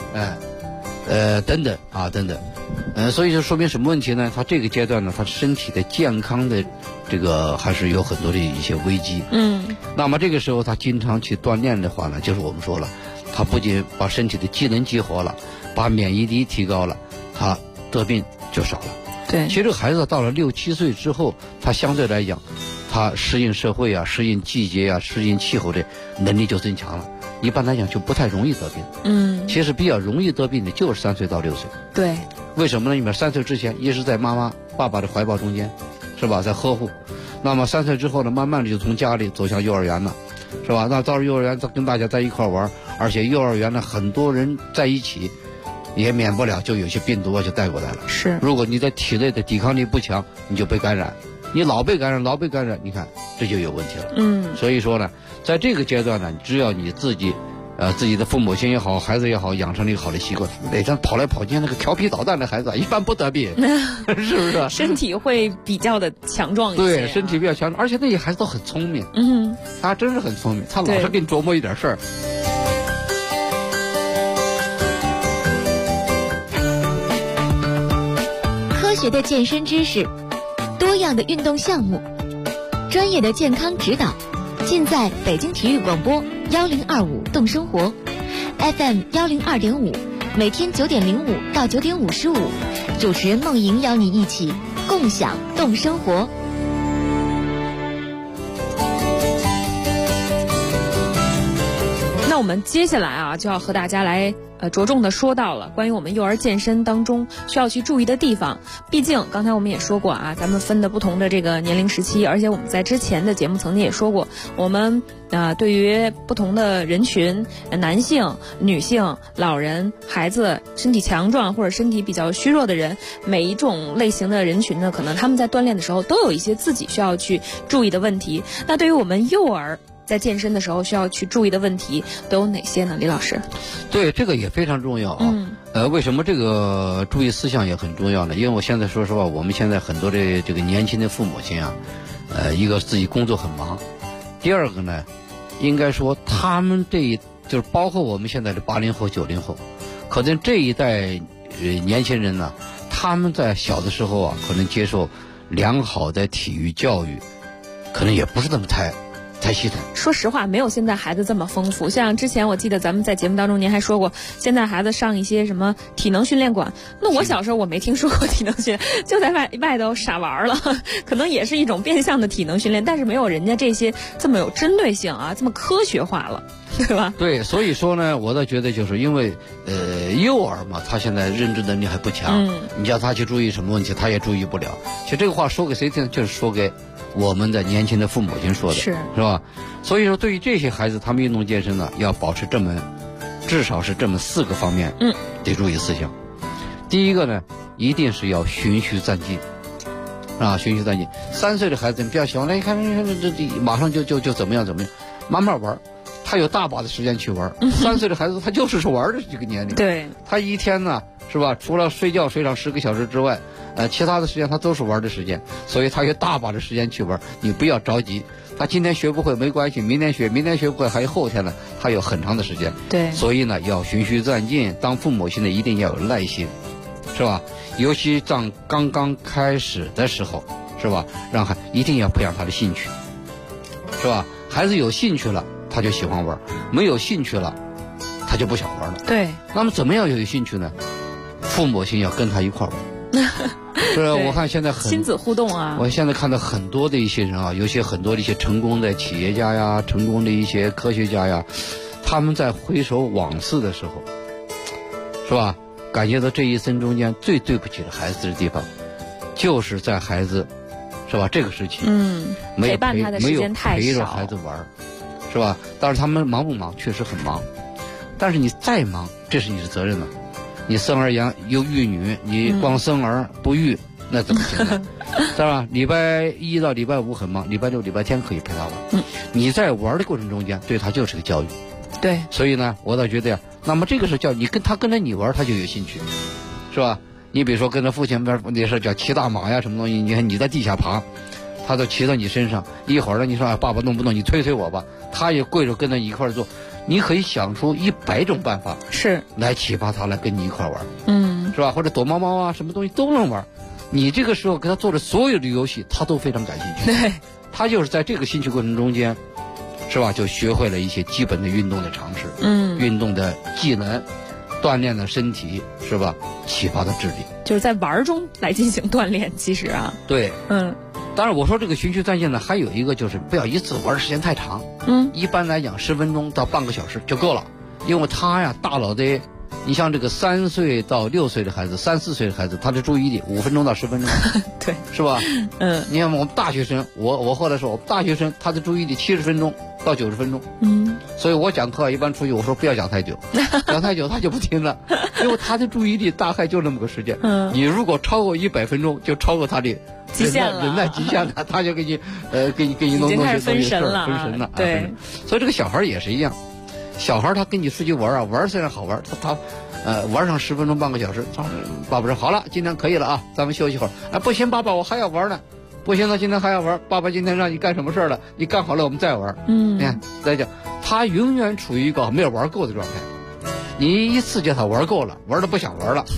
等等，所以就说明什么问题呢？他这个阶段呢，他身体的健康的这个还是有很多的一些危机。那么这个时候他经常去锻炼的话呢，就是我们说了，他不仅把身体的机能激活了，把免疫力提高了，他得病就少了。 对， 其实孩子到了6、7岁之后，他相对来讲，他适应社会啊、适应季节啊、适应气候的能力就增强了。一般来讲就不太容易得病。其实比较容易得病的就是3岁到6岁。 对， 为什么呢？因为3岁之前一直在妈妈、爸爸的怀抱中间，是吧？在呵护。那么3岁之后呢，慢慢的就从家里走向幼儿园了，是吧？那到了幼儿园，跟大家在一块玩，而且幼儿园呢，很多人在一起。也免不了就有些病毒啊就带过来了。 是， 如果你的体内的抵抗力不强，你就被感染，你老被感染，你看这就有问题了。所以说呢，在这个阶段呢，只要你自己，自己的父母亲也好，孩子也好，养成了一个好的习惯，哪天跑来跑去那个调皮捣蛋的孩子一般不得病，是不是？ 身体会比较的强壮一些。 对，身体比较强壮，而且那些孩子都很聪明。他真是很聪明，他老是给你琢磨一点事儿。 学的健身知识，多样的运动项目，专业的健康指导，尽在北京体育广播1025动生活 FM 102.5，每天9点05到9点55，主持人梦莹邀你一起共享动生活。 那我们接下来啊，就要和大家来着重的说到了关于我们幼儿健身当中需要去注意的地方。毕竟刚才我们也说过啊，咱们分的不同的这个年龄时期，而且我们在之前的节目曾经也说过，我们对于不同的人群，男性、女性、老人、孩子，身体强壮或者身体比较虚弱的人，每一种类型的人群呢，可能他们在锻炼的时候都有一些自己需要去注意的问题。那对于我们幼儿在健身的时候需要去注意的问题都有哪些呢？李老师？ 对，这个也非常重要啊。为什么这个注意事项也很重要呢？因为我现在说实话，我们现在很多的这个年轻的父母亲啊，一个自己工作很忙，第二个呢，应该说他们就是包括我们现在的80后、90后，可能这一代年轻人呢，他们在小的时候啊，可能接受良好的体育教育，可能也不是那么太系统。 说实话，没有现在孩子这么丰富。像之前我记得咱们在节目当中您还说过，现在孩子上一些什么体能训练馆，那我小时候我没听说过体能训练，就在外头傻玩了，可能也是一种变相的体能训练，但是没有人家这些这么有针对性啊，这么科学化了，对吧？ 对，所以说呢，我倒觉得就是因为幼儿嘛，他现在认知能力还不强，你叫他去注意什么问题，他也注意不了。其实这个话说给谁听，就是说给我们的年轻的父母亲说的，是吧？所以说，对于这些孩子，他们运动健身呢，要保持至少是这么4个方面，得注意事项。第一个呢，一定是要循序渐进，循序渐进。3岁的孩子，你不要想，你看这马上就怎么样，慢慢玩，他有大把的时间去玩。3岁的孩子，他就是玩的这个年龄，对，他一天呢，是吧？除了睡上10个小时之外，其他的时间他都是玩的时间，所以他有大把的时间去玩。你不要着急，他今天学不会没关系，明天学不会还有后天呢，他有很长的时间。对，所以呢要循序渐进。当父母亲呢一定要有耐心，是吧？尤其在刚刚开始的时候，是吧？让孩一定要培养他的兴趣，是吧？孩子有兴趣了，他就喜欢玩；没有兴趣了，他就不想玩了。对。那么怎么样有兴趣呢？父母亲要跟他一块玩。是，我看现在亲子互动啊。 我现在看到很多的一些人啊，有些很多的一些成功的企业家呀，成功的一些科学家呀，他们在回首往事的时候，是吧？感觉到这一生中间最对不起的孩子的地方，就是在孩子，是吧？这个时期， 陪伴他的时间太少， 没有陪着孩子玩，是吧？但是他们忙不忙？确实很忙，但是你再忙，这是你的责任了。你生儿养有育女，你光生儿不育，那怎么行呢？是吧？礼拜1到礼拜5很忙，礼拜6、礼拜天可以陪他玩。你在玩的过程中间，对他就是个教育。对。所以呢，我倒觉得呀，那么这个是教育，他跟着你玩，他就有兴趣，是吧？你比如说跟着父亲边那是叫骑大马呀，什么东西？你看你在地下爬，他都骑到你身上，一会儿呢，你说爸爸弄不弄？你推我吧，他也跪着跟着你一块做。你可以想出100种办法，是来启发他来跟你一块玩，是吧？或者躲猫猫啊，什么东西都能玩。你这个时候给他做的所有的游戏，他都非常感兴趣。对，他就是在这个兴趣过程中间，是吧？就学会了一些基本的运动的常识，运动的技能，锻炼了身体，是吧？启发了智力， 就是在玩中来进行锻炼。其实啊，对， 当然，我说这个循序渐进呢，还有一个就是不要一次玩的时间太长。一般来讲10分钟到半个小时就够了，因为他呀，大脑的，你像这个3岁到6岁的孩子，3、4岁的孩子，他的注意力5分钟到10分钟，对，是吧？你看我们大学生，我后来说，我们大学生他的注意力70分钟到90分钟，所以我讲课一般出去，我说不要讲太久，讲太久他就不听了，因为他的注意力大概就那么个时间。你如果超过100分钟，就超过他的极限了， 人在极限了，他就给你弄些分神了， 对。所以这个小孩也是一样，小孩他跟你出去玩啊，玩虽然好玩，他玩上10分钟半个小时，爸爸说好了，今天可以了啊，咱们休息会儿。不行，爸爸我还要玩呢。不行了，今天还要玩，爸爸今天让你干什么事了？你干好了我们再玩。你看再讲，他永远处于一个没有玩够的状态。你一次叫他玩够了，玩的不想玩了，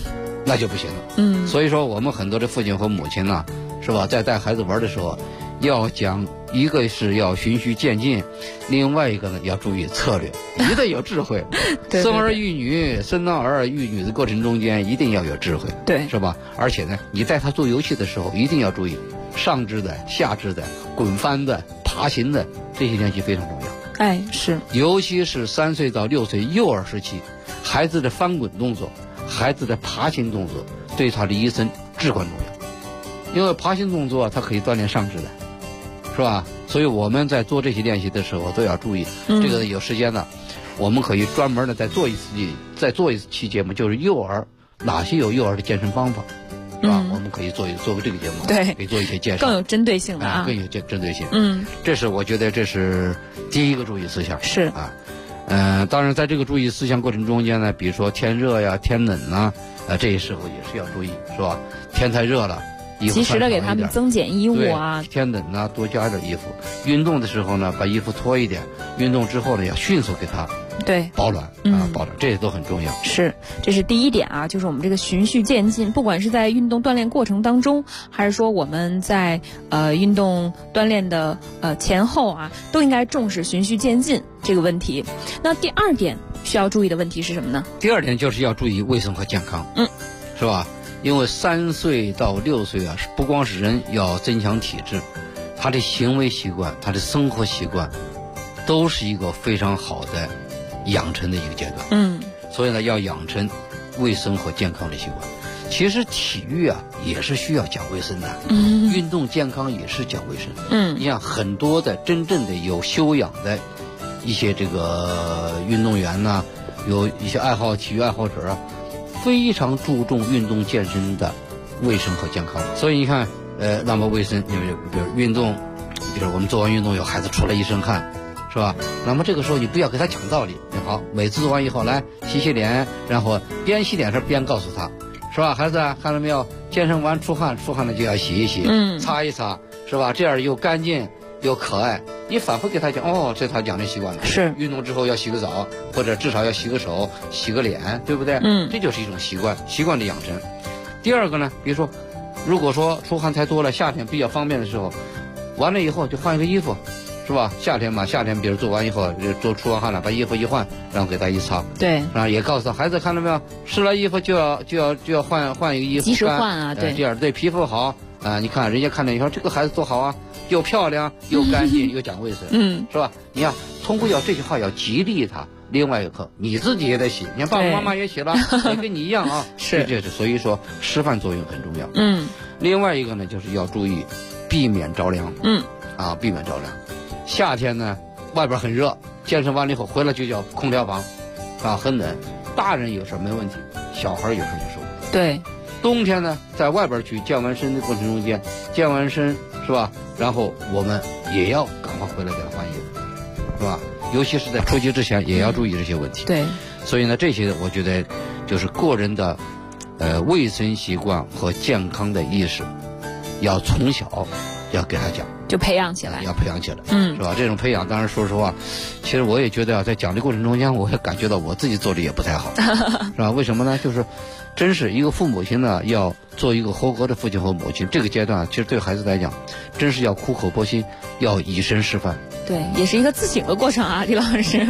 那就不行了。所以说我们很多的父亲和母亲呢，是吧，在带孩子玩的时候，要讲一个是要循序渐进，另外一个呢要注意策略，一定有智慧。生儿育女、生男儿育女的过程中间，一定要有智慧， 对， 是吧？而且呢，你带他做游戏的时候，一定要注意上肢的、下肢的、滚翻的、爬行的这些练习非常重要。 哎，是， 尤其是3岁到6岁幼儿时期，孩子的翻滚动作、孩子的爬行动作，对他的一生至关重要。因为爬行动作它可以锻炼上肢的，是吧？所以我们在做这些练习的时候都要注意。这个有时间呢，我们可以专门的再做一期节目，就是幼儿哪些有幼儿的健身方法，是吧？我们可以做个这个节目， 对， 可以做一些健身， 更有针对性的啊， 更有针对性。这是我觉得这是第一个注意事项。 是啊。当然，在这个注意事项过程中间呢，比如说天热呀、天冷呐，这些时候也是要注意，是吧？天太热了，衣服及时的给他们增减衣物啊。 天冷呢，多加点衣服。运动的时候呢，把衣服脱一点。运动之后呢，要迅速给他保暖保暖，这些都很重要。 是，这是第一点啊，就是我们这个循序渐进，不管是在运动锻炼过程当中，还是说我们在运动锻炼的前后啊，都应该重视循序渐进这个问题。那第二点需要注意的问题是什么呢？ 第二点就是要注意卫生和健康，是吧？因为3岁到6岁啊，不光是人要增强体质，他的行为习惯、他的生活习惯，都是一个非常好的养成的一个阶段。所以呢，要养成卫生和健康的习惯。其实体育啊也是需要讲卫生的，运动健康也是讲卫生。你像很多的真正的有修养的一些这个运动员呐，有一些体育爱好者啊，非常注重运动健身的卫生和健康。所以你看，那么卫生，比如运动，比如我们做完运动有孩子出了一身汗，是吧？那么这个时候你不要给他讲道理，好，每次做完以后来洗脸，然后边洗脸时边告诉他，是吧？孩子啊，看到没有？健身完出汗了就要洗一洗，擦一擦，是吧？这样又干净又可爱。你反复给他讲，这他讲的习惯了。是，运动之后要洗个澡，或者至少要洗个手、洗个脸，对不对？这就是一种习惯的养成。第二个呢，比如说，如果说出汗太多了，夏天比较方便的时候，完了以后就换一个衣服，是吧？夏天比如做完以后，出完汗了，把衣服一换，然后给他一擦。对，然后也告诉他，孩子看到没有，湿了衣服就要换一个衣服， 及时换啊，对， 这样对皮肤好啊。你看人家看着你说这个孩子多好啊，又漂亮又干净又讲卫生，是吧？你要通过这句话要激励他。另外一个，你自己也得洗，你看爸爸妈妈也洗了，也跟你一样啊。是，所以说示范作用很重要。另外一个呢，就是要注意避免着凉。避免着凉。夏天呢，外边很热，健身完了以后回来就叫空调房，很冷。大人有时候没问题，小孩有时候也受不了。对，冬天呢，在外边去健完身的过程中间，健完身是吧？然后我们也要赶快回来给他换衣服，是吧？尤其是在出去之前，也要注意这些问题。对，所以呢，这些我觉得就是个人的卫生习惯和健康的意识，要从小要给他讲。就培养起来，要培养起来，是吧？这种培养，当然说实话，其实我也觉得在讲的过程中间，我也感觉到我自己做的也不太好，是吧？为什么呢？就是真是一个父母亲呢，要做一个合格的父亲和母亲，这个阶段其实对孩子来讲，真是要苦口婆心，要以身示范。对，也是一个自省的过程啊，李老师。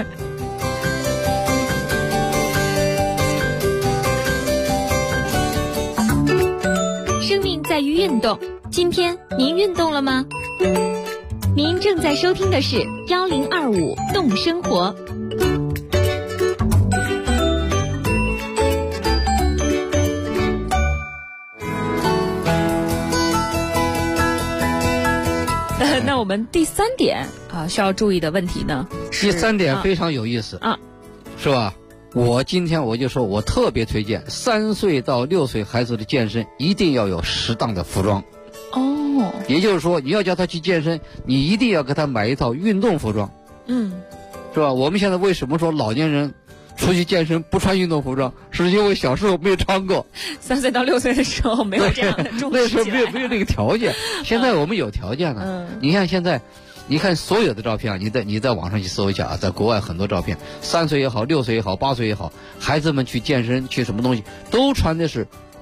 生命在于运动。今天您运动了吗？您正在收听的是1025动生活。 那我们第3点需要注意的问题呢？ 第3点非常有意思是吧？今天我就说，我特别推荐3岁到6岁孩子的健身一定要有适当的服装。也就是说，你要叫他去健身，你一定要给他买一套运动服装，是吧？我们现在为什么说老年人出去健身不穿运动服装，是因为小时候没有穿过。3岁到6岁的时候没有这样的重视，那时候没有这个条件。现在我们有条件了。你看现在，你看所有的照片，你在网上去搜一下啊，在国外很多照片，3岁也好，6岁也好，8岁也好，孩子们去健身去什么东西，都穿的是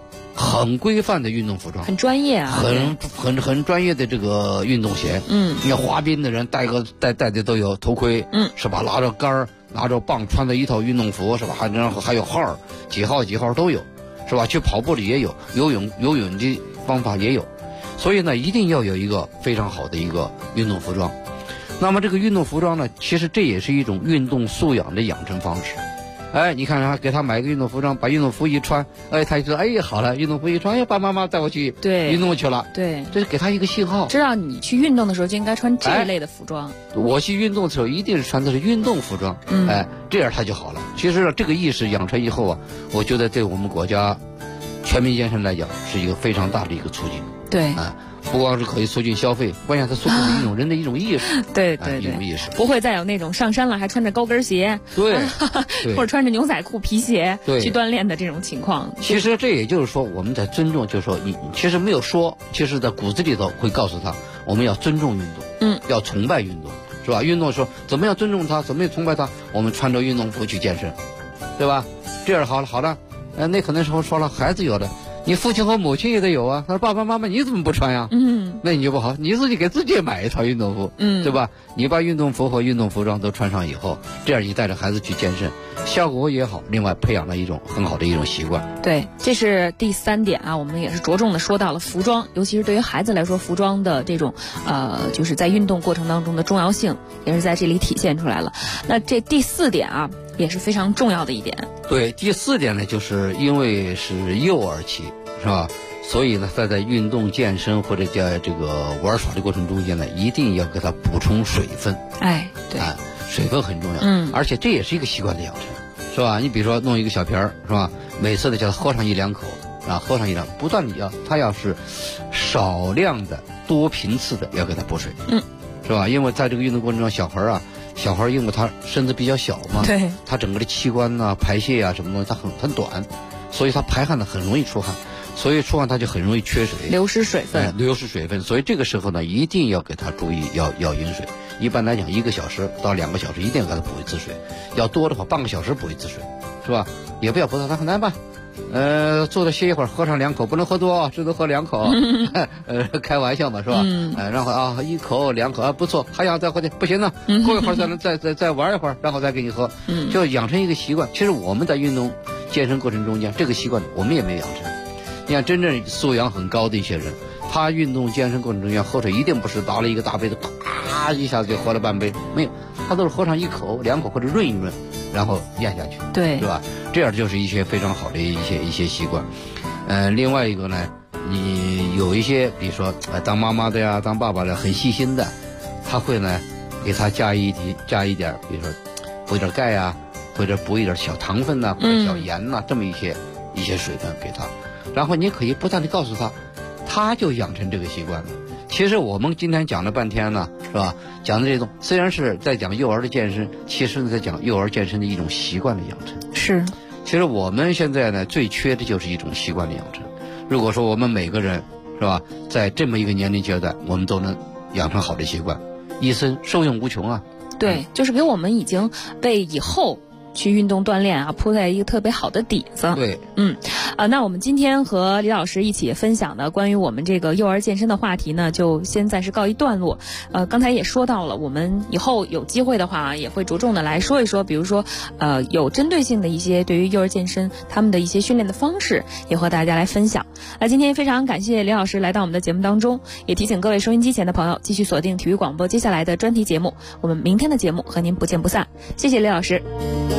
很规范的运动服装， 很专业啊， 很专业的这个运动鞋。你看滑冰的人戴的都有头盔，是吧？拿着杆拿着棒，穿的一套运动服，是吧？然后还有号，几号都有，是吧？去跑步的也有，游泳的方法也有，所以呢，一定要有一个非常好的一个运动服装。那么这个运动服装呢，其实这也是一种运动素养的养成方式。你看给他买个运动服装，把运动服一穿，他就知道，好了，运动服一穿，爸妈带我去运动去了。 对， 这是给他一个信号， 知道你去运动的时候就应该穿这一类的服装。 我去运动的时候一定是穿的是运动服装，这样他就好了。其实这个意识养成以后啊，我觉得对我们国家全民健身来讲是一个非常大的一个促进。 对， 不光是可以促进消费，关键它促进一种人的一种意识。 对， 一种意识， 不会再有那种上山了还穿着高跟鞋， 对， 或者穿着牛仔裤皮鞋去锻炼的这种情况。 其实这也就是说，我们在尊重，就是说你其实没有说，其实在骨子里头会告诉他，我们要尊重运动，要崇拜运动，是吧？运动说怎么样尊重他，怎么样崇拜他，我们穿着运动服去健身，对吧？这样好了，那可能时候说了，孩子有的。你父亲和母亲也得有啊。他说爸爸妈妈你怎么不穿呀？那你就不好，你自己给自己买一套运动服，对吧？你把运动服和运动服装都穿上以后，这样你带着孩子去健身，效果也好，另外培养了一种很好的一种习惯。 对，这是第3点啊，我们也是着重的说到了服装，尤其是对于孩子来说，服装的这种就是在运动过程当中的重要性，也是在这里体现出来了。那这第4点啊，也是非常重要的一点。 对，第4点呢，就是因为是幼儿期，是吧？所以呢，在运动健身或者在这个玩耍的过程中间呢，一定要给他补充水分。 对， 水分很重要。而且这也是一个习惯的养成，是吧？你比如说弄一个小瓶儿，是吧？每次呢叫他喝上1、2口，喝上1、2，不断的他要是少量的、多频次的要给他补水，是吧？因为在这个运动过程中，小孩因为他身子比较小嘛， 对， 他整个的器官排泄什么东西，他很短，所以他排汗呢很容易出汗，所以出汗他就很容易缺水， 流失水分， 所以这个时候呢，一定要给他注意要饮水。一般来讲，1个小时到2个小时一定要给他补一次水，要多的话半个小时补一次水，是吧？也不要补到他很难办。坐着歇一会儿，喝上2口，不能喝多，只能喝2口。开玩笑嘛，是吧？然后1口2口不错，还想再喝点，不行呢，过一会儿再能再玩一会儿，然后再给你喝，就养成一个习惯。其实我们在运动健身过程中间，这个习惯我们也没有养成。你看，真正素养很高的一些人，他运动健身过程中间喝水一定不是拿了一个大杯子，啪一下子就喝了半杯，没有，他都是喝上1口2口或者润一润，然后咽下去， 对， 是吧？这样就是一些非常好的一些习惯。另外一个呢，你有一些比如说当妈妈的呀，当爸爸的很细心的，他会呢给他加一点，比如说补一点钙啊，或者补一点小糖分呐，或者小盐呐，这么一些水分给他。然后你可以不断的告诉他，他就养成这个习惯了。其实我们今天讲了半天呢，是吧？讲的这种虽然是在讲幼儿的健身，其实呢在讲幼儿健身的一种习惯的养成。 是， 其实我们现在呢最缺的就是一种习惯的养成。如果说我们每个人，是吧，在这么一个年龄阶段，我们都能养成好的习惯，一生受用无穷啊。 对，就是给我们已经为以后去运动锻炼铺在一个特别好的底子。 对， 那我们今天和李老师一起分享的关于我们这个幼儿健身的话题呢，就先暂时告一段落。刚才也说到了，我们以后有机会的话，也会着重的来说一说，比如说有针对性的一些对于幼儿健身他们的一些训练的方式，也和大家来分享。那今天非常感谢李老师来到我们的节目当中，也提醒各位收音机前的朋友继续锁定体育广播接下来的专题节目，我们明天的节目和您不见不散。谢谢李老师。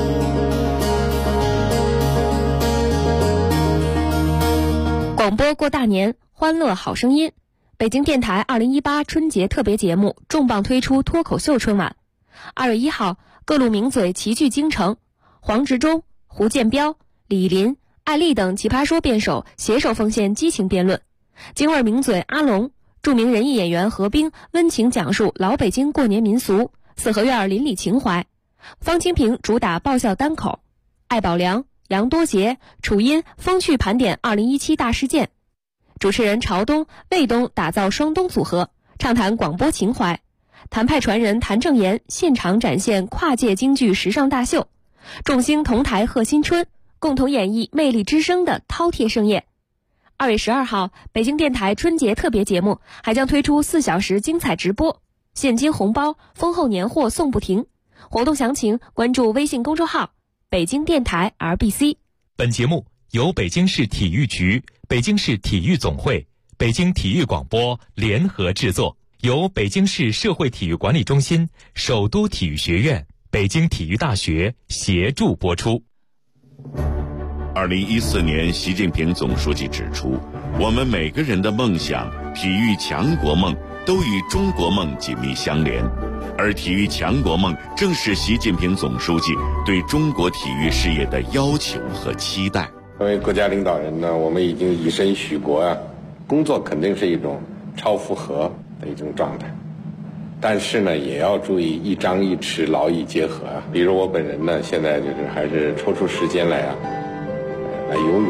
广播过大年，欢乐好声音。北京电台2018春节特别节目重磅推出脱口秀春晚。2月1号，各路名嘴齐聚京城，黄执中、胡建彪、李林、艾丽等奇葩说辩手携手奉献激情辩论。京味名嘴阿龙、著名人艺演员何冰温情讲述老北京过年民俗，四合院邻里情怀。方清平主打爆笑单口，艾宝良、杨多杰、楚音风趣盘点2017大事件，主持人朝东、卫东打造双东组合，畅谈广播情怀。谭派传人谭正言现场展现跨界京剧时尚大秀，众星同台贺新春，共同演绎魅力之声的饕餮盛宴。 2月12号，北京电台春节特别节目还将推出4小时精彩直播，现金红包、丰厚年货送不停。活动详情关注微信公众号北京电台 RBC。 本节目由北京市体育局、北京市体育总会、北京体育广播联合制作，由北京市社会体育管理中心、首都体育学院、北京体育大学协助播出。 2014年，习近平总书记指出，我们每个人的梦想、体育强国梦都与中国梦紧密相连，而体育强国梦正是习近平总书记对中国体育事业的要求和期待。 作为国家领导人呢，我们已经以身许国啊，工作肯定是一种超负荷的一种状态，但是呢，也要注意一张一弛，劳逸结合啊。比如我本人呢，现在就是还是抽出时间来游泳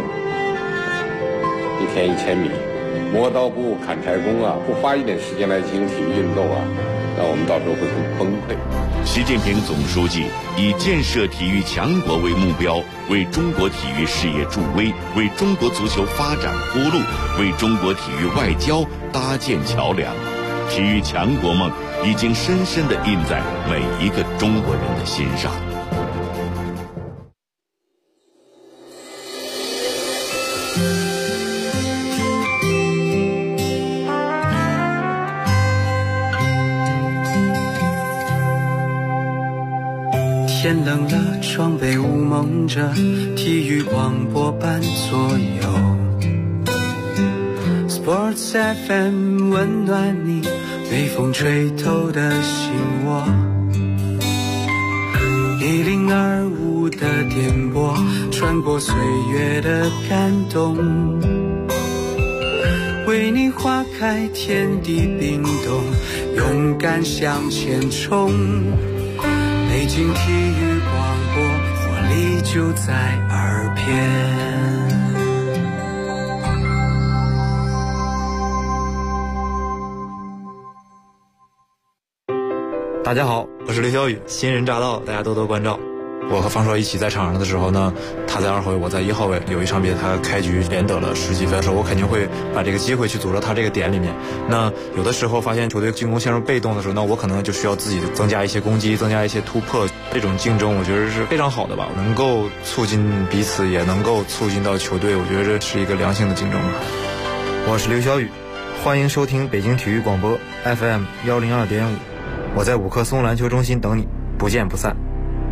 ，1天1000米，磨刀不误砍柴工啊，不花一点时间来进行体育运动啊，那我们到时候会很崩溃。 习近平总书记以建设体育强国为目标，为中国体育事业助威，为中国足球发展铺路，为中国体育外交搭建桥梁。体育强国梦已经深深地印在每一个中国人的心上。 天冷了，窗被雾蒙着，体育广播伴左右。Sports FM 温暖你，被风吹透的心窝。1025的电波，穿过岁月的感动，为你划开天地冰冻，勇敢向前冲。北京体育广播，活力就在耳边。 大家好，我是刘晓宇，新人乍到，大家多多关照。我和方硕一起在场上的时候呢，他在2号位，我在1号位。有一场比赛他开局连得了10几分的时候，我肯定会把这个机会去组织他这个点里面。那有的时候发现球队进攻陷入被动的时候，那我可能就需要自己增加一些攻击，增加一些突破。这种竞争我觉得是非常好的吧，能够促进彼此，也能够促进到球队，我觉得这是一个良性的竞争吧。 我是刘晓宇，欢迎收听北京体育广播 FM 102.5，我在5棵松篮球中心等你，不见不散。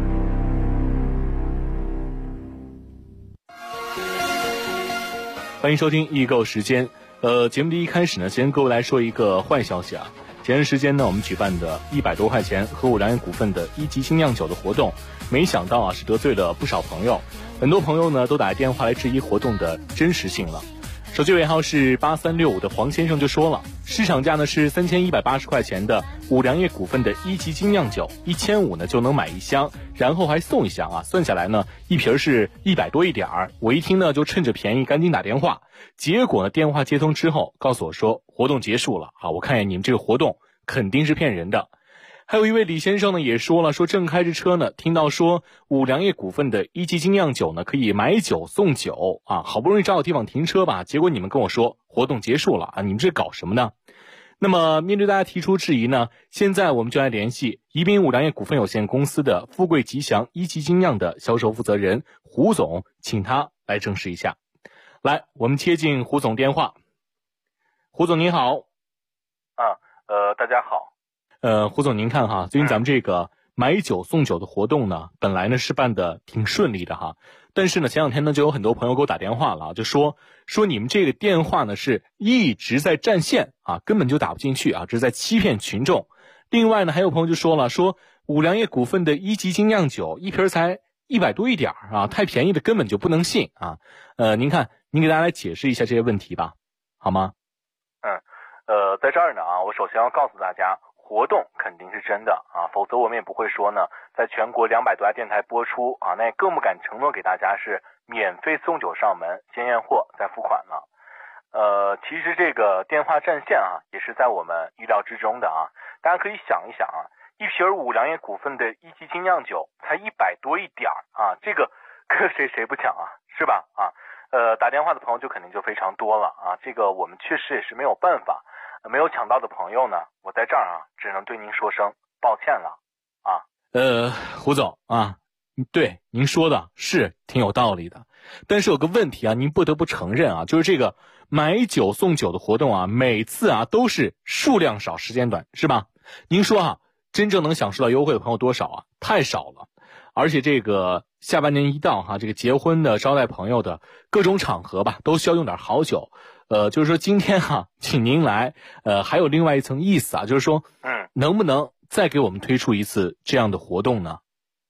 欢迎收听易购时间。节目的一开始呢，先跟各位来说一个坏消息啊。前段时间呢，我们举办的100多块钱和五粮液股份的1级精酿酒的活动，没想到啊是得罪了不少朋友，很多朋友呢都打电话来质疑活动的真实性了。手机尾号是8365的黄先生就说了，市场价呢是3180块钱的五粮液股份的1级精酿酒，1500呢就能买1箱，然后还送1箱啊，算下来呢一瓶是100多一点儿。我一听呢就趁着便宜赶紧打电话，结果呢电话接通之后告诉我说活动结束了啊，我看见你们这个活动肯定是骗人的。还有一位李先生呢也说了，说正开着车呢，听到说五粮液股份的1级精酿酒呢可以买酒送酒啊，好不容易找到地方停车吧，结果你们跟我说活动结束了啊，你们这搞什么呢？那么面对大家提出质疑呢，现在我们就来联系宜宾五粮液股份有限公司的富贵吉祥1级精酿的销售负责人胡总，请他来证实一下。来，我们接进胡总电话。胡总您好。 大家好。 胡总您看哈，最近咱们这个买酒送酒的活动呢，本来呢是办的挺顺利的哈，但是呢前2天呢就有很多朋友给我打电话了，就说你们这个电话呢是一直在占线啊，根本就打不进去啊，这是在欺骗群众。另外呢还有朋友就说了，说五粮液股份的1级精酿酒一瓶才100多一点啊，太便宜的根本就不能信啊。您看您给大家来解释一下这些问题吧，好吗？ 在这儿呢啊，我首先要告诉大家，活动肯定是真的啊，否则我们也不会说呢，在全国200多家电台播出啊，那也更不敢承诺给大家是免费送酒上门，先验货再付款了。其实这个电话占线啊，也是在我们预料之中的啊。大家可以想一想啊，一瓶五粮液股份的1级精酿酒才100多一点啊，这个搁谁不抢啊，是吧？啊， 打电话的朋友就肯定就非常多了啊，这个我们确实也是没有办法，没有抢到的朋友呢，我在这儿啊，只能对您说声抱歉了啊。 胡总啊，对您说的是挺有道理的，但是有个问题啊，您不得不承认啊，就是这个买酒送酒的活动啊，每次啊都是数量少时间短，是吧？您说啊，真正能享受到优惠的朋友多少啊？太少了。而且这个下半年一到哈，这个结婚的、招待朋友的各种场合吧，都需要用点好酒。就是说今天哈，请您来，还有另外一层意思啊，就是说，能不能再给我们推出一次这样的活动呢？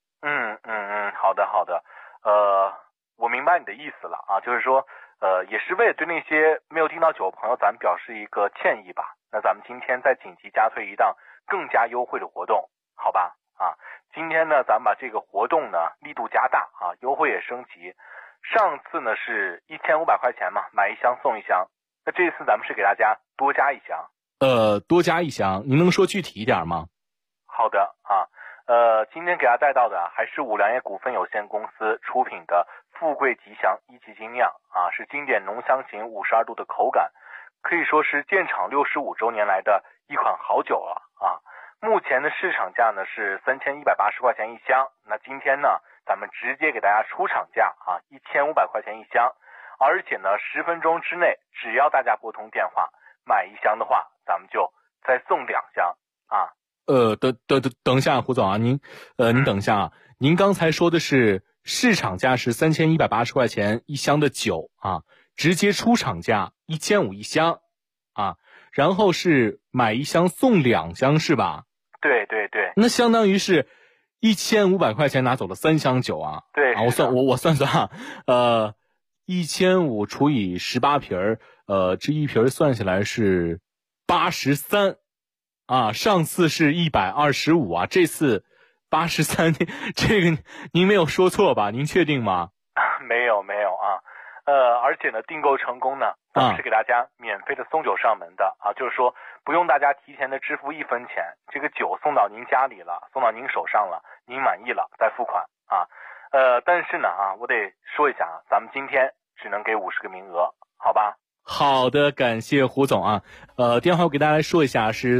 好的，我明白你的意思了啊，就是说，也是为了对那些没有订到酒的朋友，咱们表示一个歉意吧。那咱们今天再紧急加推一档更加优惠的活动，好吧？啊，今天呢，咱们把这个活动呢力度加大啊，优惠也升级。上次呢是1500块钱嘛，买一箱送一箱。那这次咱们是给大家多加一箱。 多加一箱，您能说具体一点吗？ 好的啊，今天给大家带到的还是五粮液股份有限公司出品的富贵吉祥一级精酿啊，是经典浓香型52度的口感，可以说是建厂65周年来的一款好酒了啊。目前的市场价呢是3180块钱一箱，那今天呢咱们直接给大家出厂价啊1500块钱一箱，而且呢10分钟之内只要大家拨通电话买一箱的话，咱们就再送2箱啊。 等一下，胡总啊，您等一下啊，您刚才说的是市场价是3180块钱一箱的酒啊，直接出厂价1500一箱啊，然后是买一箱送2箱是吧？ 对， 那相当于是1500块钱拿走了3箱酒啊。 对啊，我算算啊，1500除以18瓶这一瓶算下来是83啊，上次是125啊，这次83，这个您没有说错吧？您确定吗？ 没有啊，而且呢，订购成功呢，咱们是给大家免费的送酒上门的啊，就是说不用大家提前的支付1分钱，这个酒送到您家里了，送到您手上了，您满意了再付款啊。但是呢啊，我得说一下啊，咱们今天只能给50个名额，好吧？ 好的，感谢胡总啊。电话我给大家来说一下，是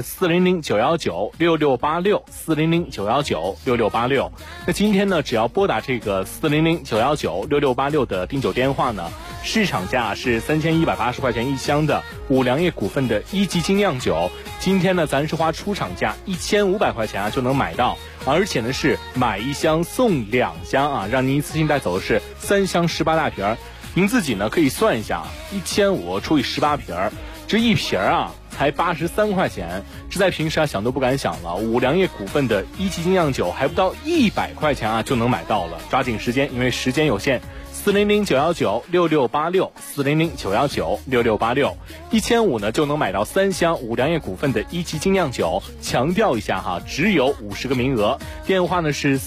400-919-6686，400-919-6686。那今天呢，只要拨打这个400-919-6686的订酒电话呢，市场价是3180块钱一箱的五粮液股份的一级精酿酒，今天呢，咱是花出厂价1500块钱啊就能买到，而且呢是买一箱送2箱啊，让您一次性带走的是3箱18大瓶。您自己呢可以算一下，1500除以18瓶，这一瓶啊才83块钱，这在平时啊想都不敢想了。五粮液股份的一级精酿酒还不到100块钱啊就能买到了，抓紧时间，因为时间有限。400-919-6686，400-919-6686，1500呢就能买到3箱五粮液股份的一级精酿酒。强调一下哈，只有50个名额。电话呢是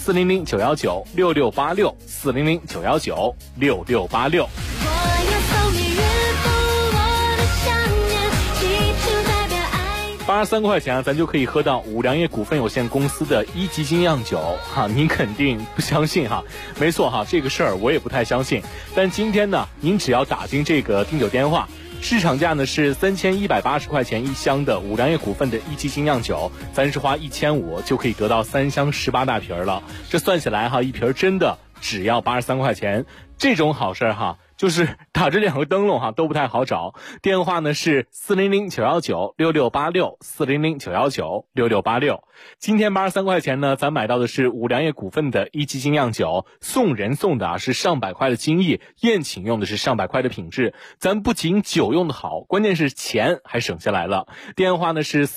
400-919-6686，400-919-6686。83块钱啊，咱就可以喝到五粮液股份有限公司的一级精酿酒哈，您肯定不相信哈？没错哈，这个事儿我也不太相信。但今天呢，您只要打进这个订酒电话，市场价呢是3180块钱一箱的五粮液股份的一级精酿酒，咱是花1500就可以得到3箱18大瓶了。这算起来哈，一瓶真的只要83块钱，这种好事哈。就是打着2个灯笼哈都不太好找，电话呢是400-919-6686，400-919-6686。今天83块钱呢，咱买到的是五粮液股份的一级精酿酒，送人送的是上百块的精益，宴请用的是上百块的品质。咱不仅酒用的好，关键是钱还省下来了。电话呢是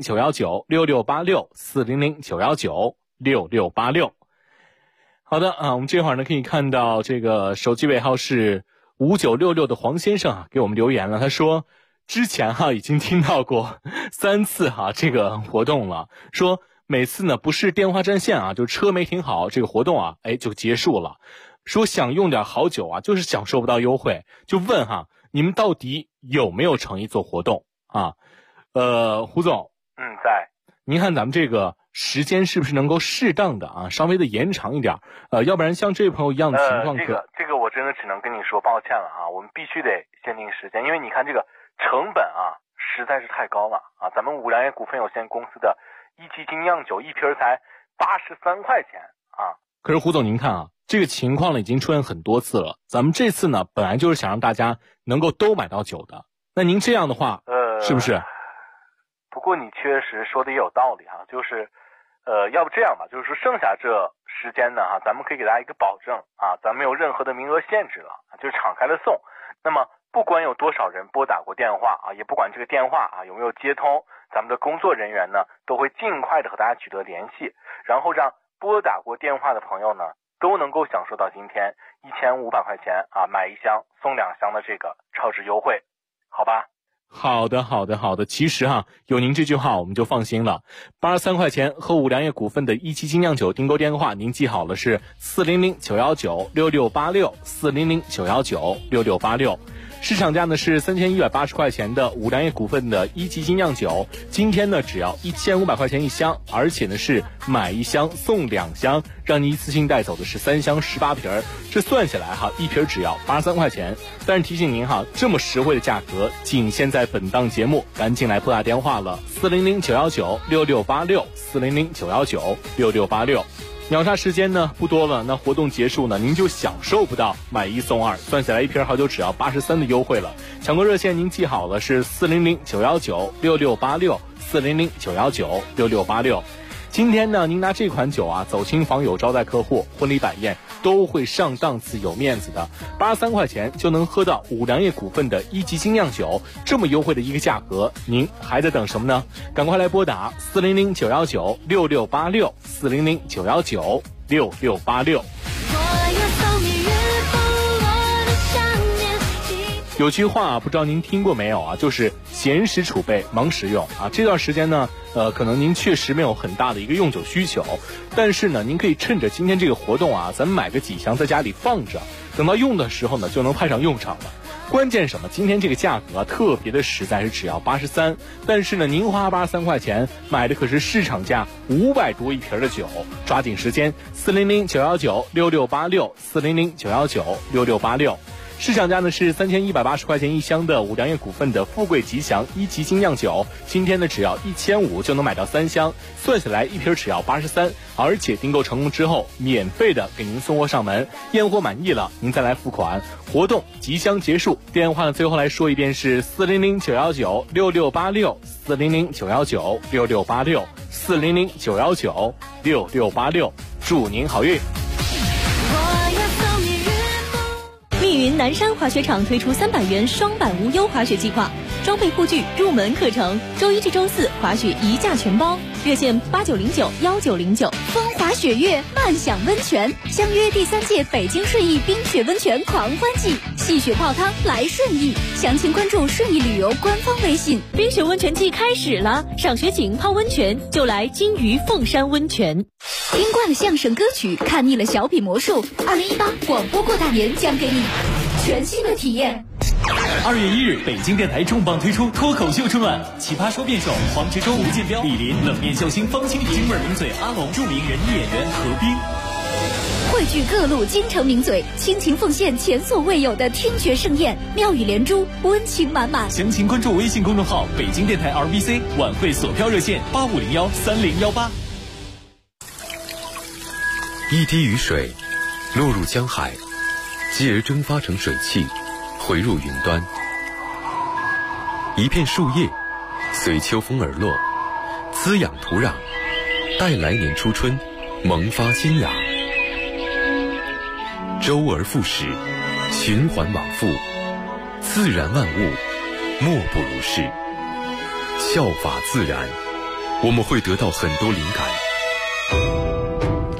400-919-6686，400-919-6686。好的啊，我们这会儿呢可以看到这个手机尾号是5966的黄先生啊给我们留言了，他说之前已经听到过3次这个活动了，说每次呢不是电话占线啊，就车没停好，这个活动就结束了。说想用点好酒就是享受不到优惠，就问你们到底有没有诚意做活动啊？胡总， 在。 您看咱们这个时间是不是能够适当的啊，稍微的延长一点？要不然像这位朋友一样的情况， 这个我真的只能跟你说抱歉了啊，我们必须得限定时间，因为你看这个成本啊实在是太高了啊，咱们五粮液股份有限公司的一级精酿酒一瓶才83块钱啊。 可是胡总您看啊，这个情况呢已经出现很多次了，咱们这次呢本来就是想让大家能够都买到酒的，那您这样的话是不是？ 不过你确实说的也有道理哈，就是要不这样吧，就是说剩下这时间呢咱们可以给大家一个保证啊，咱没有任何的名额限制了，就是敞开了送。那么不管有多少人拨打过电话啊，也不管这个电话有没有接通，咱们的工作人员呢都会尽快的和大家取得联系，然后让拨打过电话的朋友呢都能够享受到今天1500块钱买1箱送2箱的这个超值优惠，好吧？ 好的。其实有您这句话我们就放心了。83块钱和五粮液股份的一期精酿酒订购电话，您记好了是400-919-6686，400-919-6686。市场价呢是3180块钱的五粮液股份的一级精酿酒，今天呢只要1500块钱1箱，而且呢是买1箱送2箱，让你一次性带走的是3箱18瓶，这算下来一瓶只要83块钱。但是提醒您这么实惠的价格仅限在本档节目，赶紧来拨打电话了，400-919-6686，400-919-6686。秒杀时间呢不多了，那活动结束呢您就享受不到买1送2，算下来一瓶好酒只要83的优惠了。抢购热线您记好了是400-919-6686，400-919-6686。今天呢您拿这款酒走亲访友招待客户，婚礼摆宴都会上档次有面子的，83块钱就能喝到五粮液股份的一级精酿酒，这么优惠的一个价格，您还在等什么呢？赶快来拨打400-919-6686，400-919-6686。有句话不知道您听过没有就是闲时储备，忙时用这段时间呢可能您确实没有很大的一个用酒需求，但是呢您可以趁着今天这个活动咱们买个几箱在家里放着，等到用的时候呢就能派上用场了。关键什么？今天这个价格特别的实在，是只要83，但是呢您花83块钱买的可是市场价500多一瓶的酒，抓紧时间，400-919-6686，400-919-6686。市场价呢是3180块钱1箱的五粮液股份的富贵吉祥一级精酿酒，今天呢只要1500就能买到3箱，算下来一瓶只要83，而且订购成功之后免费的给您送货上门，验货满意了您再来付款。活动即将结束，电话呢最后来说一遍是400-919-6686，400-919-6686，400-919-6686，祝您好运。 密云南山滑雪场推出300元双板无忧滑雪计划，装备护具入门课程，周一至周四滑雪1价全包，热线8909-1909。 风华雪月，漫享温泉，相约第3届北京顺义冰雪温泉狂欢季，戏雪泡汤来顺义，详情关注顺义旅游官方微信。 冰雪温泉季开始了，赏雪景泡温泉就来金鱼凤山温泉。 听惯了相声歌曲，看腻了小品魔术，2018广播过大年将给你全新的体验。 2月1日，北京电台重磅推出脱口秀春晚，奇葩说辩手黄执中、吴建彪、李林，冷面笑星方清平，京味名嘴阿龙，著名人艺演员何冰， 汇聚各路京城名嘴，倾情奉献前所未有的听觉盛宴，妙语连珠，温情满满。 详情关注微信公众号北京电台 RBC， 晚会索票热线8501-3018。 一滴雨水落入江海，继而蒸发成水汽，回入云端。一片树叶随秋风而落，滋养土壤，待来年初春萌发新芽。周而复始，循环往复，自然万物莫不如是。效法自然，我们会得到很多灵感。